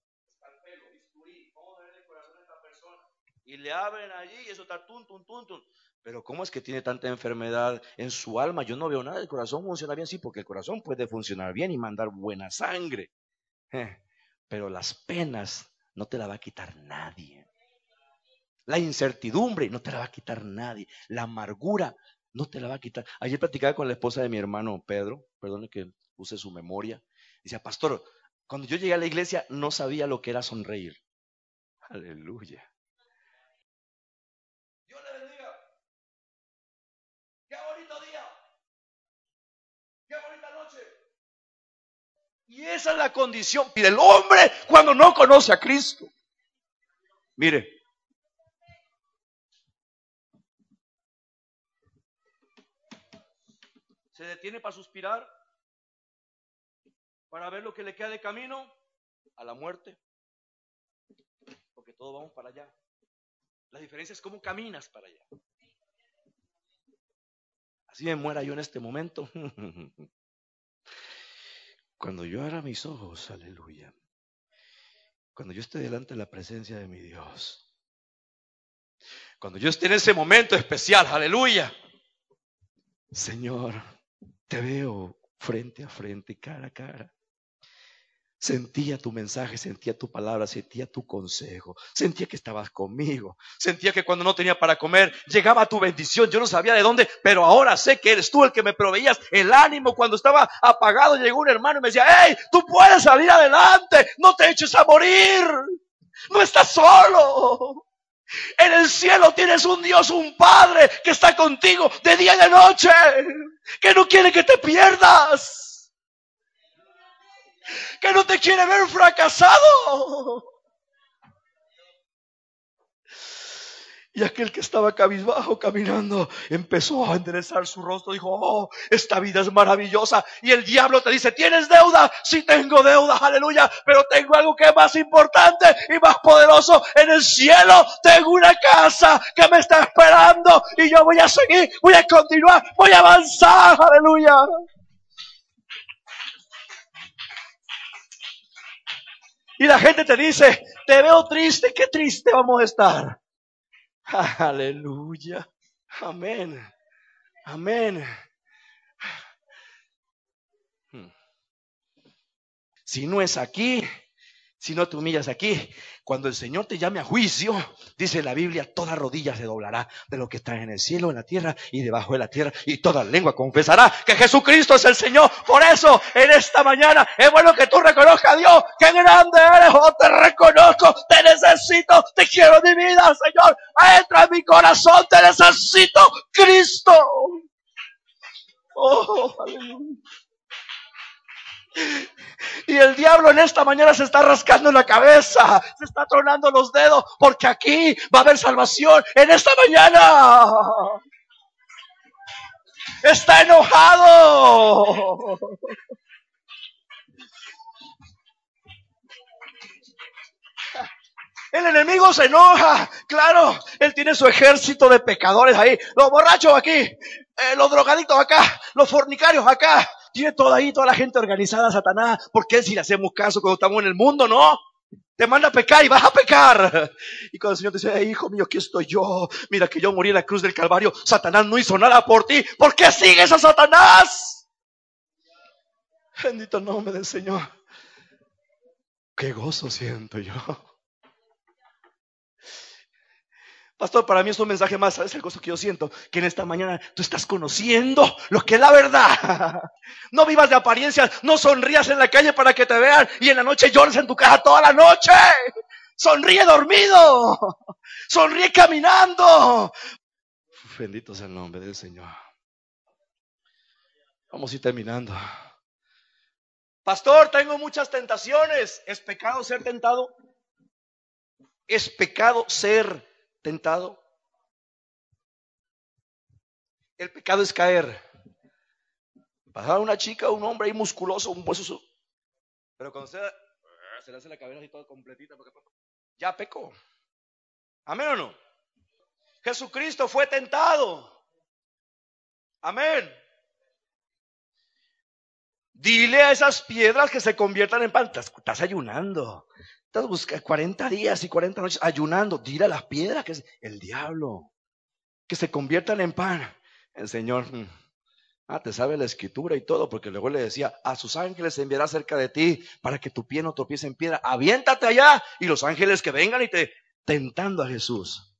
y le abren allí y eso está tum, tum, tum, tum. Pero ¿cómo es que tiene tanta enfermedad en su alma? Yo no veo nada, el corazón funciona bien, sí, porque el corazón puede funcionar bien y mandar buena sangre. Pero las penas no te la va a quitar nadie. La incertidumbre no te la va a quitar nadie. La amargura no te la va a quitar. Ayer platicaba con la esposa de mi hermano Pedro, perdone que use su memoria. Decía, pastor, cuando yo llegué a la iglesia no sabía lo que era sonreír. Aleluya. Dios le bendiga. Qué bonito día. Qué bonita noche. Y esa es la condición del hombre cuando no conoce a Cristo. Mire. Se detiene para suspirar, para ver lo que le queda de camino a la muerte, porque todos vamos para allá. La diferencia es cómo caminas para allá. Así me muera yo en este momento. Cuando yo abra mis ojos, aleluya. Cuando yo esté delante de la presencia de mi Dios. Cuando yo esté en ese momento especial, aleluya. Señor, te veo frente a frente, cara a cara. Sentía tu mensaje, sentía tu palabra, sentía tu consejo, sentía que estabas conmigo, sentía que cuando no tenía para comer llegaba tu bendición. Yo no sabía de dónde, pero ahora sé que eres tú el que me proveías el ánimo. Cuando estaba apagado llegó un hermano y me decía, hey, tú puedes salir adelante, no te eches a morir, no estás solo. En el cielo tienes un Dios, un Padre que está contigo de día y de noche, que no quiere que te pierdas, que no te quiere ver fracasado. Y aquel que estaba cabizbajo caminando empezó a enderezar su rostro. Dijo, oh, esta vida es maravillosa. Y el diablo te dice, ¿tienes deuda? Sí tengo deuda, aleluya. Pero tengo algo que es más importante y más poderoso. En el cielo tengo una casa que me está esperando. Y yo voy a seguir, voy a continuar, voy a avanzar, aleluya. Y la gente te dice, te veo triste, qué triste vamos a estar. Aleluya. Amén. Amén. Si no es aquí, Si no te humillas aquí, cuando el Señor te llame a juicio, dice la Biblia, toda rodilla se doblará de lo que está en el cielo, en la tierra y debajo de la tierra, y toda lengua confesará que Jesucristo es el Señor. Por eso, en esta mañana, es bueno que tú reconozcas a Dios, que grande eres. Oh, te reconozco, te necesito, te quiero en mi vida, Señor. Entra en mi corazón, te necesito, Cristo. Oh, aleluya. Y el diablo en esta mañana se está rascando la cabeza, se está tronando los dedos, porque aquí va a haber salvación en esta mañana. Está enojado. El enemigo se enoja, claro, él tiene su ejército de pecadores ahí, los borrachos aquí, eh, los drogadictos acá, los fornicarios acá. Tiene toda ahí, toda la gente organizada, Satanás. ¿Por qué si le hacemos caso cuando estamos en el mundo? No, te manda a pecar y vas a pecar. Y cuando el Señor te dice, hey, hijo mío, aquí estoy yo. Mira que yo morí en la cruz del Calvario. Satanás no hizo nada por ti. ¿Por qué sigues a Satanás? Bendito nombre del Señor. Qué gozo siento yo. Pastor, para mí es un mensaje más. ¿Sabes el gozo que yo siento? Que en esta mañana tú estás conociendo lo que es la verdad. No vivas de apariencias. No sonrías en la calle para que te vean y en la noche llores en tu casa toda la noche. Sonríe dormido. Sonríe caminando. Bendito sea el nombre del Señor. Vamos a ir terminando. Pastor, tengo muchas tentaciones. ¿Es pecado ser tentado? ¿Es pecado ser tentado? El pecado es caer. Pasaba una chica, un hombre ahí musculoso, un hueso, pero cuando se, se le hace la cabeza así toda completita, ya pecó. ¿Amén o no? Jesucristo fue tentado. Amén. Dile a esas piedras que se conviertan en pan. Estás, estás ayunando. Estás buscando cuarenta días y cuarenta noches ayunando. Dile a las piedras que es el diablo, que se conviertan en pan. El Señor, ah, te sabe la escritura y todo, porque luego le decía, a sus ángeles enviará cerca de ti para que tu pie no tropiece en piedra. Aviéntate allá y los ángeles que vengan y te tentando a Jesús.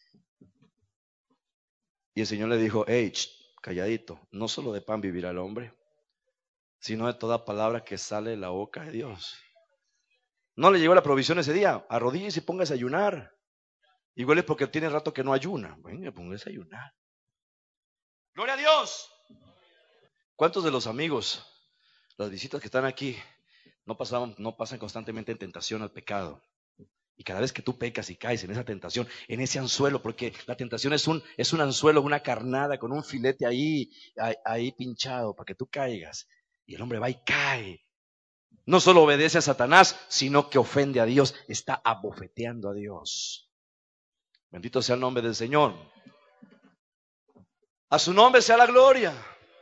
Y el Señor le dijo, hey, calladito, no solo de pan vivirá el hombre, sino de toda palabra que sale de la boca de Dios. No le llegó la provisión ese día. Arrodíllese y póngase a ayunar. Igual es porque tiene rato que no ayuna. Venga, póngase a ayunar. Gloria a Dios. ¿Cuántos de los amigos, las visitas que están aquí, no pasaban, no pasan constantemente en tentación al pecado? Y cada vez que tú pecas y caes en esa tentación, en ese anzuelo, porque la tentación es un, es un anzuelo, una carnada con un filete ahí, ahí, ahí pinchado para que tú caigas. Y el hombre va y cae. No solo obedece a Satanás, sino que ofende a Dios, está abofeteando a Dios. Bendito sea el nombre del Señor. A su nombre sea la gloria.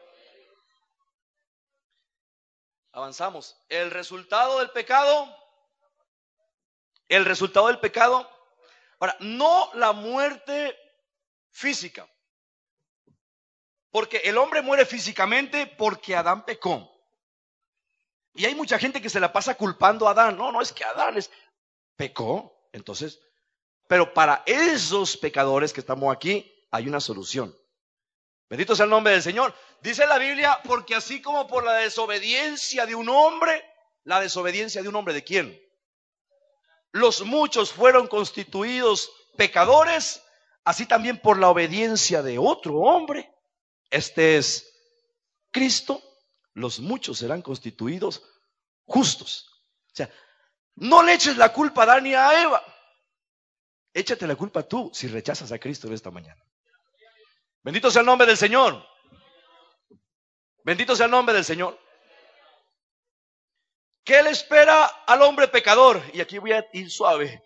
Avanzamos. El resultado del pecado, el resultado del pecado, ahora, no la muerte física, porque el hombre muere físicamente porque Adán pecó. Y hay mucha gente que se la pasa culpando a Adán. No, no es que Adán es, pecó. Entonces, pero para esos pecadores que estamos aquí, hay una solución. Bendito sea el nombre del Señor. Dice la Biblia, porque así como por la desobediencia de un hombre, la desobediencia de un hombre, ¿de quién? Los muchos fueron constituidos pecadores, así también por la obediencia de otro hombre, este es Cristo, los muchos serán constituidos justos. O sea, no le eches la culpa a Adán y a Eva. Échate la culpa tú si rechazas a Cristo en esta mañana. Bendito sea el nombre del Señor. Bendito sea el nombre del Señor. ¿Qué le espera al hombre pecador? Y aquí voy a ir suave.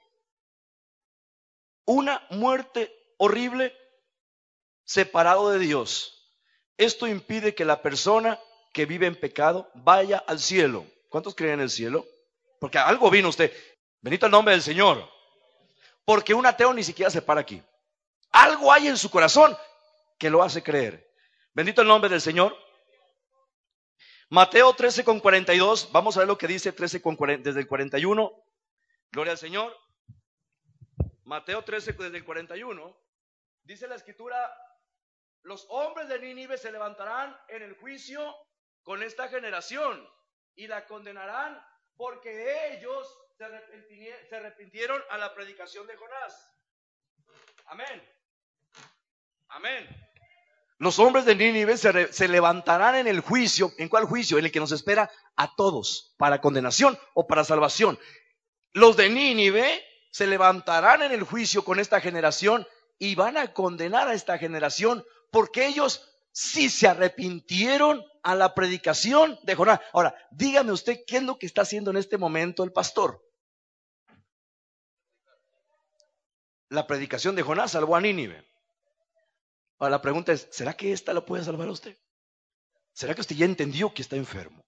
Una muerte horrible, separado de Dios. Esto impide que la persona que vive en pecado vaya al cielo. ¿Cuántos creen en el cielo? Porque algo vino usted. Bendito el nombre del Señor. Porque un ateo ni siquiera se para aquí. Algo hay en su corazón que lo hace creer. Bendito el nombre del Señor. Mateo trece con cuarenta y dos. Vamos a ver lo que dice trece con cuarenta, desde el cuarenta y uno Gloria al Señor. Mateo trece, desde el cuarenta y uno, dice la escritura: los hombres de Nínive se levantarán en el juicio con esta generación y la condenarán, porque ellos se arrepintieron, se arrepintieron a la predicación de Jonás. Amén. Amén. Los hombres de Nínive se, re, se levantarán en el juicio. ¿En cuál juicio? En el que nos espera a todos, para condenación o para salvación. Los de Nínive se levantarán en el juicio con esta generación y van a condenar a esta generación, porque ellos sí se arrepintieron a la predicación de Jonás. Ahora, dígame usted, ¿qué es lo que está haciendo en este momento el pastor? La predicación de Jonás salvó a Nínive. Ahora la pregunta es, ¿será que esta lo puede salvar a usted? ¿Será que usted ya entendió que está enfermo?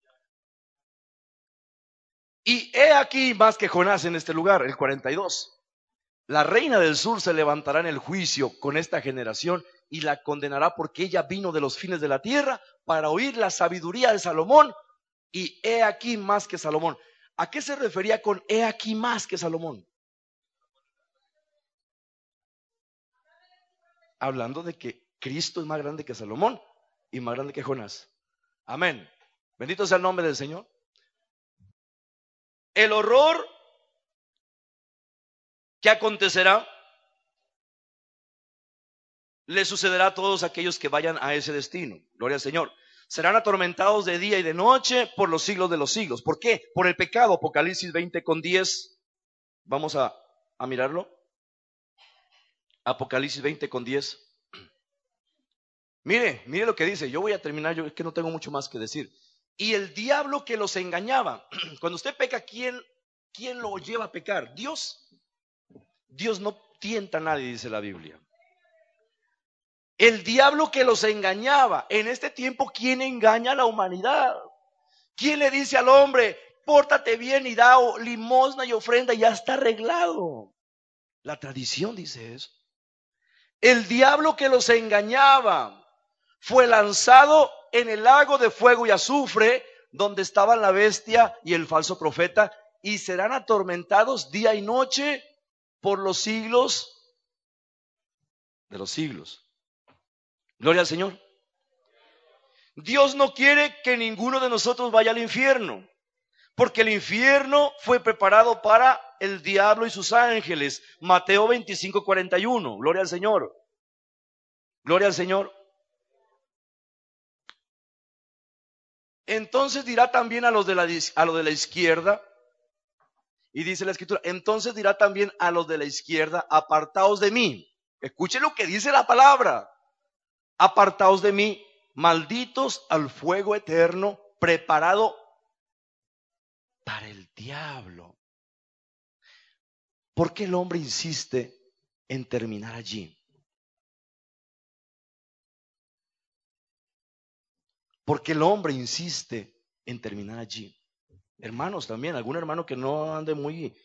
Y he aquí más que Jonás en este lugar, el cuarenta y dos. La reina del sur se levantará en el juicio con esta generación y la condenará, porque ella vino de los fines de la tierra para oír la sabiduría de Salomón, y he aquí más que Salomón. ¿A qué se refería con he aquí más que Salomón? Hablando de que Cristo es más grande que Salomón y más grande que Jonás. Amén. Bendito sea el nombre del Señor. El horror que acontecerá le sucederá a todos aquellos que vayan a ese destino. Gloria al Señor. Serán atormentados de día y de noche por los siglos de los siglos. ¿Por qué? Por el pecado. Apocalipsis veinte con diez. Vamos a, a mirarlo. Apocalipsis veinte con diez. Mire, mire lo que dice. Yo voy a terminar, yo es que no tengo mucho más que decir. Y el diablo que los engañaba. Cuando usted peca, ¿quién, quién lo lleva a pecar? ¿Dios? Dios no tienta a nadie, dice la Biblia. El diablo que los engañaba. En este tiempo, ¿quién engaña a la humanidad? ¿Quién le dice al hombre, pórtate bien y da limosna y ofrenda y ya está arreglado? La tradición dice eso. El diablo que los engañaba fue lanzado en el lago de fuego y azufre, donde estaban la bestia y el falso profeta, y serán atormentados día y noche por los siglos de los siglos. Gloria al Señor. Dios no quiere que ninguno de nosotros vaya al infierno, porque el infierno fue preparado para el diablo y sus ángeles. Mateo veinticinco, cuarenta y uno. Gloria al Señor. Gloria al Señor. Entonces dirá también a los de la, a los de la izquierda, y dice la escritura, entonces dirá también a los de la izquierda, apartaos de mí. Escuche lo que dice la palabra. Apartaos de mí, malditos al fuego eterno, preparado para el diablo. ¿Por qué el hombre insiste en terminar allí? Porque el hombre insiste en terminar allí. Hermanos también, algún hermano que no ande muy,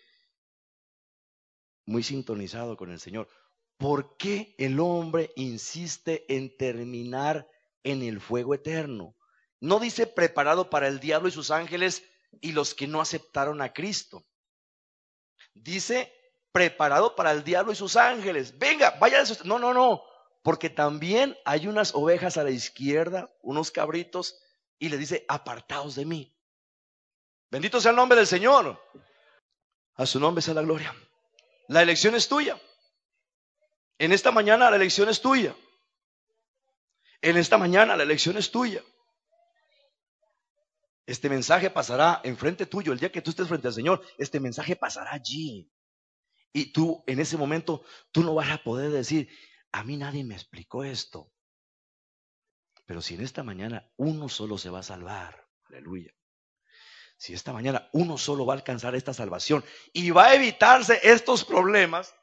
muy sintonizado con el Señor. ¿Por qué el hombre insiste en terminar en el fuego eterno? No dice preparado para el diablo y sus ángeles y los que no aceptaron a Cristo. Dice preparado para el diablo y sus ángeles. Venga, vaya. No, no, no. Porque también hay unas ovejas a la izquierda, unos cabritos, y le dice, apartaos de mí. Bendito sea el nombre del Señor. A su nombre sea la gloria. La elección es tuya. En esta mañana la elección es tuya. En esta mañana la elección es tuya. Este mensaje pasará enfrente tuyo. El día que tú estés frente al Señor, este mensaje pasará allí. Y tú en ese momento, tú no vas a poder decir, a mí nadie me explicó esto. Pero si en esta mañana uno solo se va a salvar, aleluya. Si esta mañana uno solo va a alcanzar esta salvación y va a evitarse estos problemas,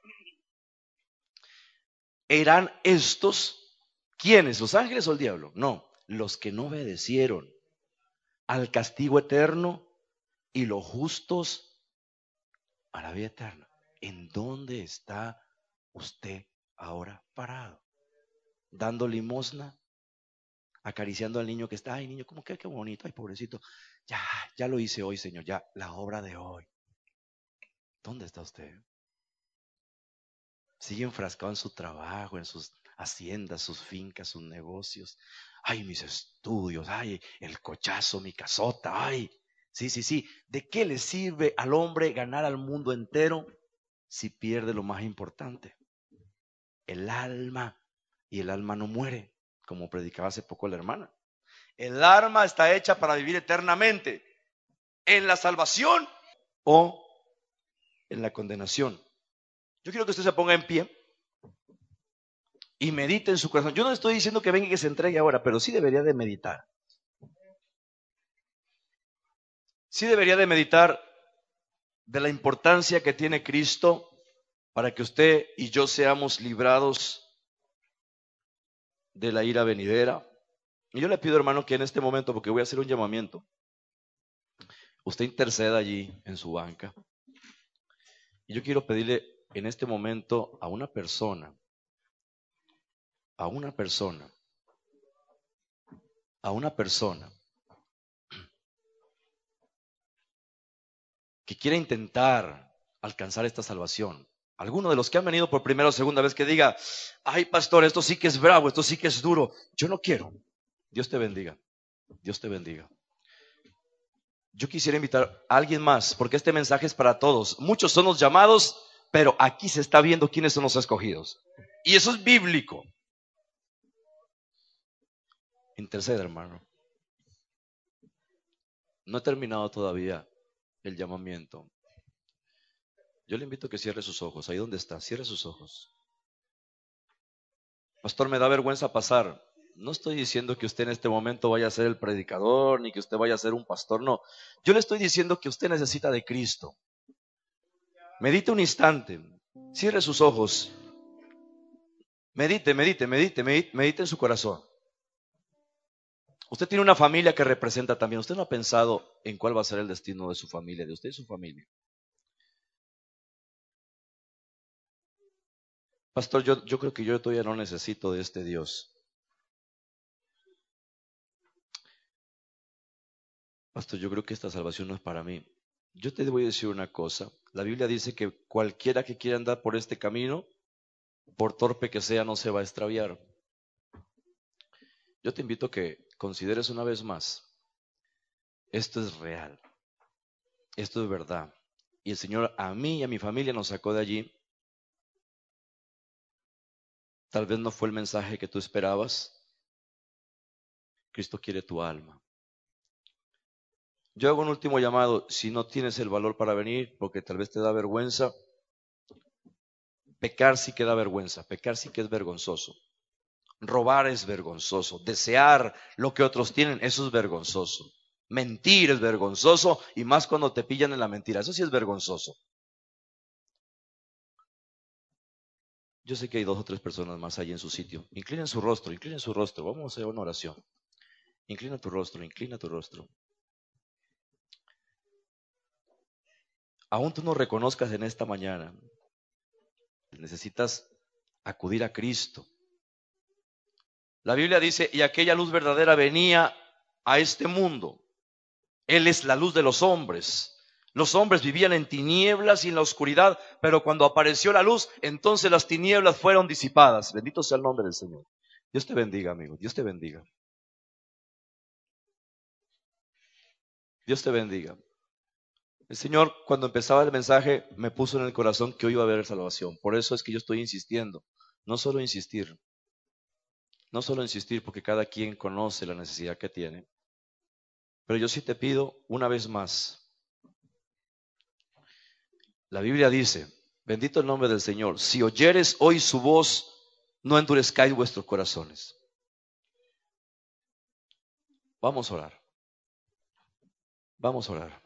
¿eran estos quiénes? ¿Los ángeles o el diablo? No, los que no obedecieron al castigo eterno y los justos a la vida eterna. ¿En dónde está usted ahora parado? ¿Dando limosna? Acariciando al niño que está, ay niño, ¿cómo que qué bonito? Ay pobrecito, ya, ya lo hice hoy, Señor, ya, la obra de hoy. ¿Dónde está usted? Sigue enfrascado en su trabajo, en sus haciendas, sus fincas, sus negocios. Ay, mis estudios, ay, el cochazo, mi casota, ay. Sí, sí, sí. ¿De qué le sirve al hombre ganar al mundo entero si pierde lo más importante? El alma. Y el alma no muere, como predicaba hace poco la hermana. El alma está hecha para vivir eternamente en la salvación o en la condenación. Yo quiero que usted se ponga en pie y medite en su corazón. Yo no estoy diciendo que venga y que se entregue ahora, pero sí debería de meditar. Sí debería de meditar de la importancia que tiene Cristo para que usted y yo seamos librados de la ira venidera. Y yo le pido, hermano, que en este momento, porque voy a hacer un llamamiento, usted interceda allí en su banca. Y yo quiero pedirle en este momento a una persona, a una persona, a una persona que quiera intentar alcanzar esta salvación. Alguno de los que han venido por primera o segunda vez que diga, ay pastor, esto sí que es bravo, esto sí que es duro, yo no quiero. Dios te bendiga, Dios te bendiga. Yo quisiera invitar a alguien más, porque este mensaje es para todos. Muchos son los llamados, pero aquí se está viendo quiénes son los escogidos. Y eso es bíblico. Intercede, hermano. No he terminado todavía el llamamiento. Yo le invito a que cierre sus ojos. Ahí donde está, cierre sus ojos. Pastor, me da vergüenza pasar. No estoy diciendo que usted en este momento vaya a ser el predicador, ni que usted vaya a ser un pastor, no. Yo le estoy diciendo que usted necesita de Cristo. Medite un instante, cierre sus ojos. Medite, medite, medite, medite, medite en su corazón. Usted tiene una familia que representa también. Usted no ha pensado en cuál va a ser el destino de su familia, de usted y su familia. Pastor, yo, yo creo que yo todavía no necesito de este Dios. Pastor, yo creo que esta salvación no es para mí. Yo te voy a decir una cosa. La Biblia dice que cualquiera que quiera andar por este camino, por torpe que sea, no se va a extraviar. Yo te invito a que consideres una vez más. Esto es real. Esto es verdad. Y el Señor a mí y a mi familia nos sacó de allí. Tal vez no fue el mensaje que tú esperabas. Cristo quiere tu alma. Yo hago un último llamado. Si no tienes el valor para venir, porque tal vez te da vergüenza, pecar sí que da vergüenza. Pecar sí que es vergonzoso. Robar es vergonzoso. Desear lo que otros tienen, eso es vergonzoso. Mentir es vergonzoso, y más cuando te pillan en la mentira. Eso sí es vergonzoso. Yo sé que hay dos o tres personas más ahí en su sitio. Inclinen su rostro, inclinen su rostro. Vamos a hacer una oración. Inclina tu rostro, inclina tu rostro. Aún tú no reconozcas en esta mañana, necesitas acudir a Cristo. La Biblia dice, y aquella luz verdadera venía a este mundo. Él es la luz de los hombres. Los hombres vivían en tinieblas y en la oscuridad, pero cuando apareció la luz, entonces las tinieblas fueron disipadas. Bendito sea el nombre del Señor. Dios te bendiga, amigo. Dios te bendiga. Dios te bendiga. El Señor, cuando empezaba el mensaje, me puso en el corazón que hoy iba a haber salvación. Por eso es que yo estoy insistiendo. No solo insistir, no solo insistir porque cada quien conoce la necesidad que tiene, pero yo sí te pido una vez más. La Biblia dice, bendito el nombre del Señor, si oyeres hoy su voz, no endurezcáis vuestros corazones. Vamos a orar. Vamos a orar.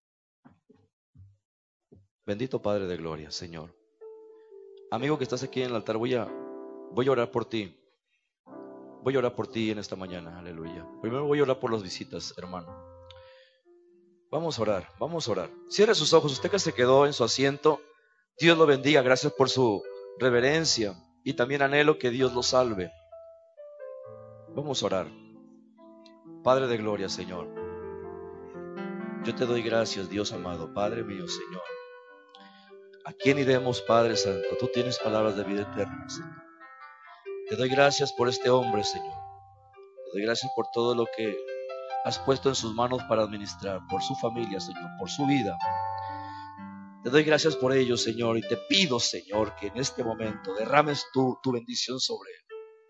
Bendito Padre de gloria, Señor. Amigo que estás aquí en el altar, voy a, voy a orar por ti. Voy a orar por ti en esta mañana, aleluya. Primero voy a orar por las visitas, hermano. Vamos a orar, vamos a orar. Cierre sus ojos, usted que se quedó en su asiento, Dios lo bendiga, gracias por su reverencia y también anhelo que Dios lo salve. Vamos a orar. Padre de gloria, Señor, yo te doy gracias, Dios amado, Padre mío, Señor. ¿A quién iremos, Padre Santo? Tú tienes palabras de vida eterna, Señor. Te doy gracias por este hombre, Señor. Te doy gracias por todo lo que has puesto en sus manos para administrar, por su familia, Señor, por su vida. Te doy gracias por ello, Señor, y te pido, Señor, que en este momento derrames tu, tu bendición sobre él.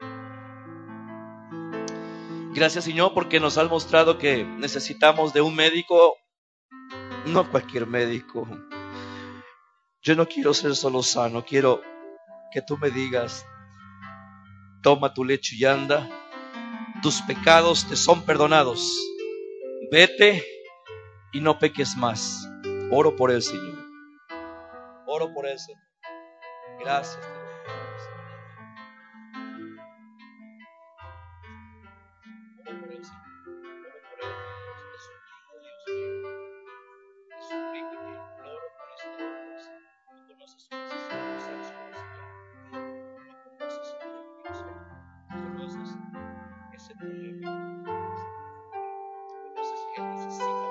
Gracias, Señor, porque nos has mostrado que necesitamos de un médico, no cualquier médico. Yo no quiero ser solo sano, quiero que tú me digas: toma tu lecho y anda, tus pecados te son perdonados, vete y no peques más. Oro por él, Señor. Oro por él, Señor. Gracias, te doy, Señor. Oro por él, Señor. Oro por él. Te suplico, Dios mío. Te suplico y te imploro por este hombre, Señor. Tú conoces su necesidad, tú sabes cómo se llama. Tú conoces su condición. Tú conoces ese problema. Tú conoces que él necesita.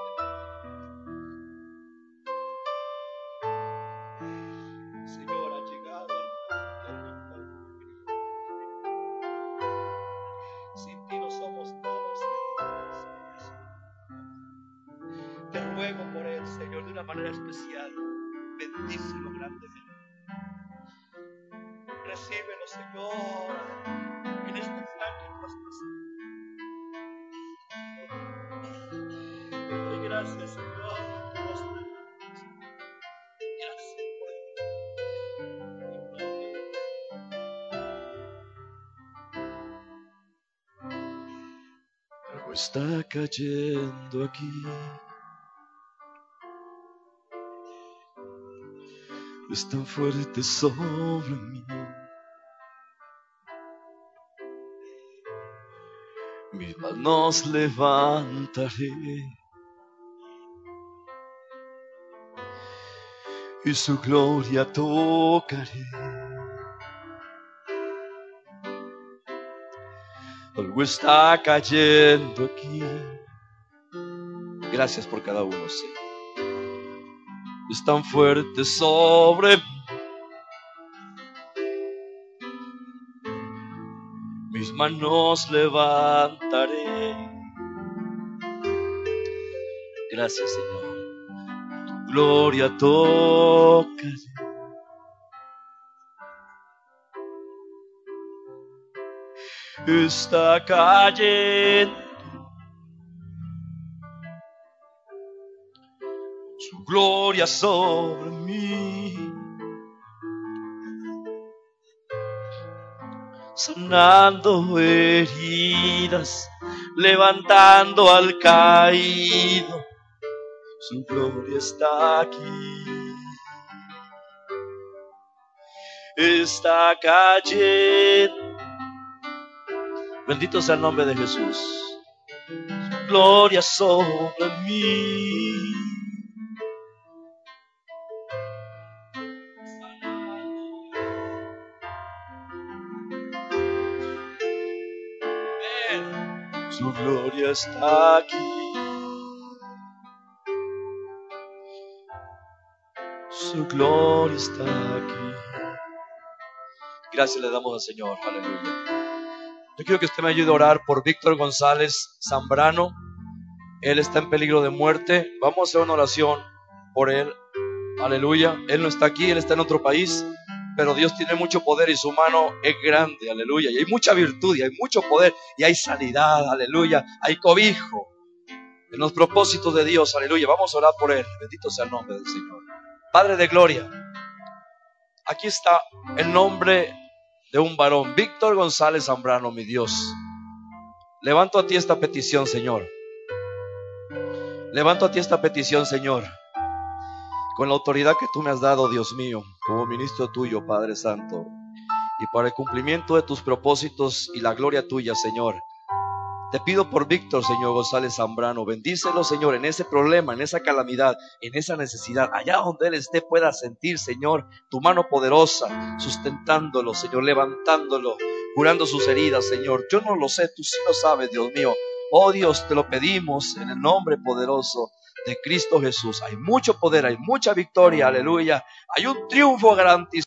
Señor, ha llegado al punto en el cual sin ti no somos nada, Señor. Te ruego por él, Señor, de una manera especial. Bendícelo grandemente. Recíbelo, Señor, en este plan que tú has pasado. Te doy gracias, Señor, por tu esperanza. Gracias por él. Algo está cayendo aquí. Es tan fuerte sobre mí. Mis manos levantaré y su gloria tocaré. Algo está cayendo aquí. Gracias por cada uno, Señor. Es tan fuerte sobre mí. Mis manos levantaré. Gracias, Señor. Tu gloria tocaré. Está cayendo su gloria sobre mí, sanando heridas, levantando al caído. Su gloria está aquí, está cayendo. Bendito sea el nombre de Jesús. Su gloria sobre mí. Su gloria está aquí. Su gloria está aquí. Gracias le damos al Señor. Aleluya. Yo quiero que usted me ayude a orar por Víctor González Zambrano. Él está en peligro de muerte. Vamos a hacer una oración por él. Aleluya. Él no está aquí, él está en otro país, pero Dios tiene mucho poder y su mano es grande. Aleluya. Y hay mucha virtud y hay mucho poder y hay sanidad. Aleluya. Hay cobijo en los propósitos de Dios. Aleluya. Vamos a orar por él. Bendito sea el nombre del Señor. Padre de gloria, aquí está el nombre de un varón, Víctor González Zambrano, mi Dios. Levanto a ti esta petición, Señor. Levanto a ti esta petición, Señor, con la autoridad que tú me has dado, Dios mío, como ministro tuyo, Padre Santo, y para el cumplimiento de tus propósitos y la gloria tuya, Señor. Te pido por Víctor, Señor González Zambrano. Bendícelo, Señor, en ese problema, en esa calamidad, en esa necesidad. Allá donde él esté pueda sentir, Señor, tu mano poderosa, sustentándolo, Señor, levantándolo, curando sus heridas, Señor. Yo no lo sé, tú sí lo sabes, Dios mío. Oh Dios, te lo pedimos en el nombre poderoso de Cristo Jesús. Hay mucho poder, hay mucha victoria, aleluya. Hay un triunfo garantizado.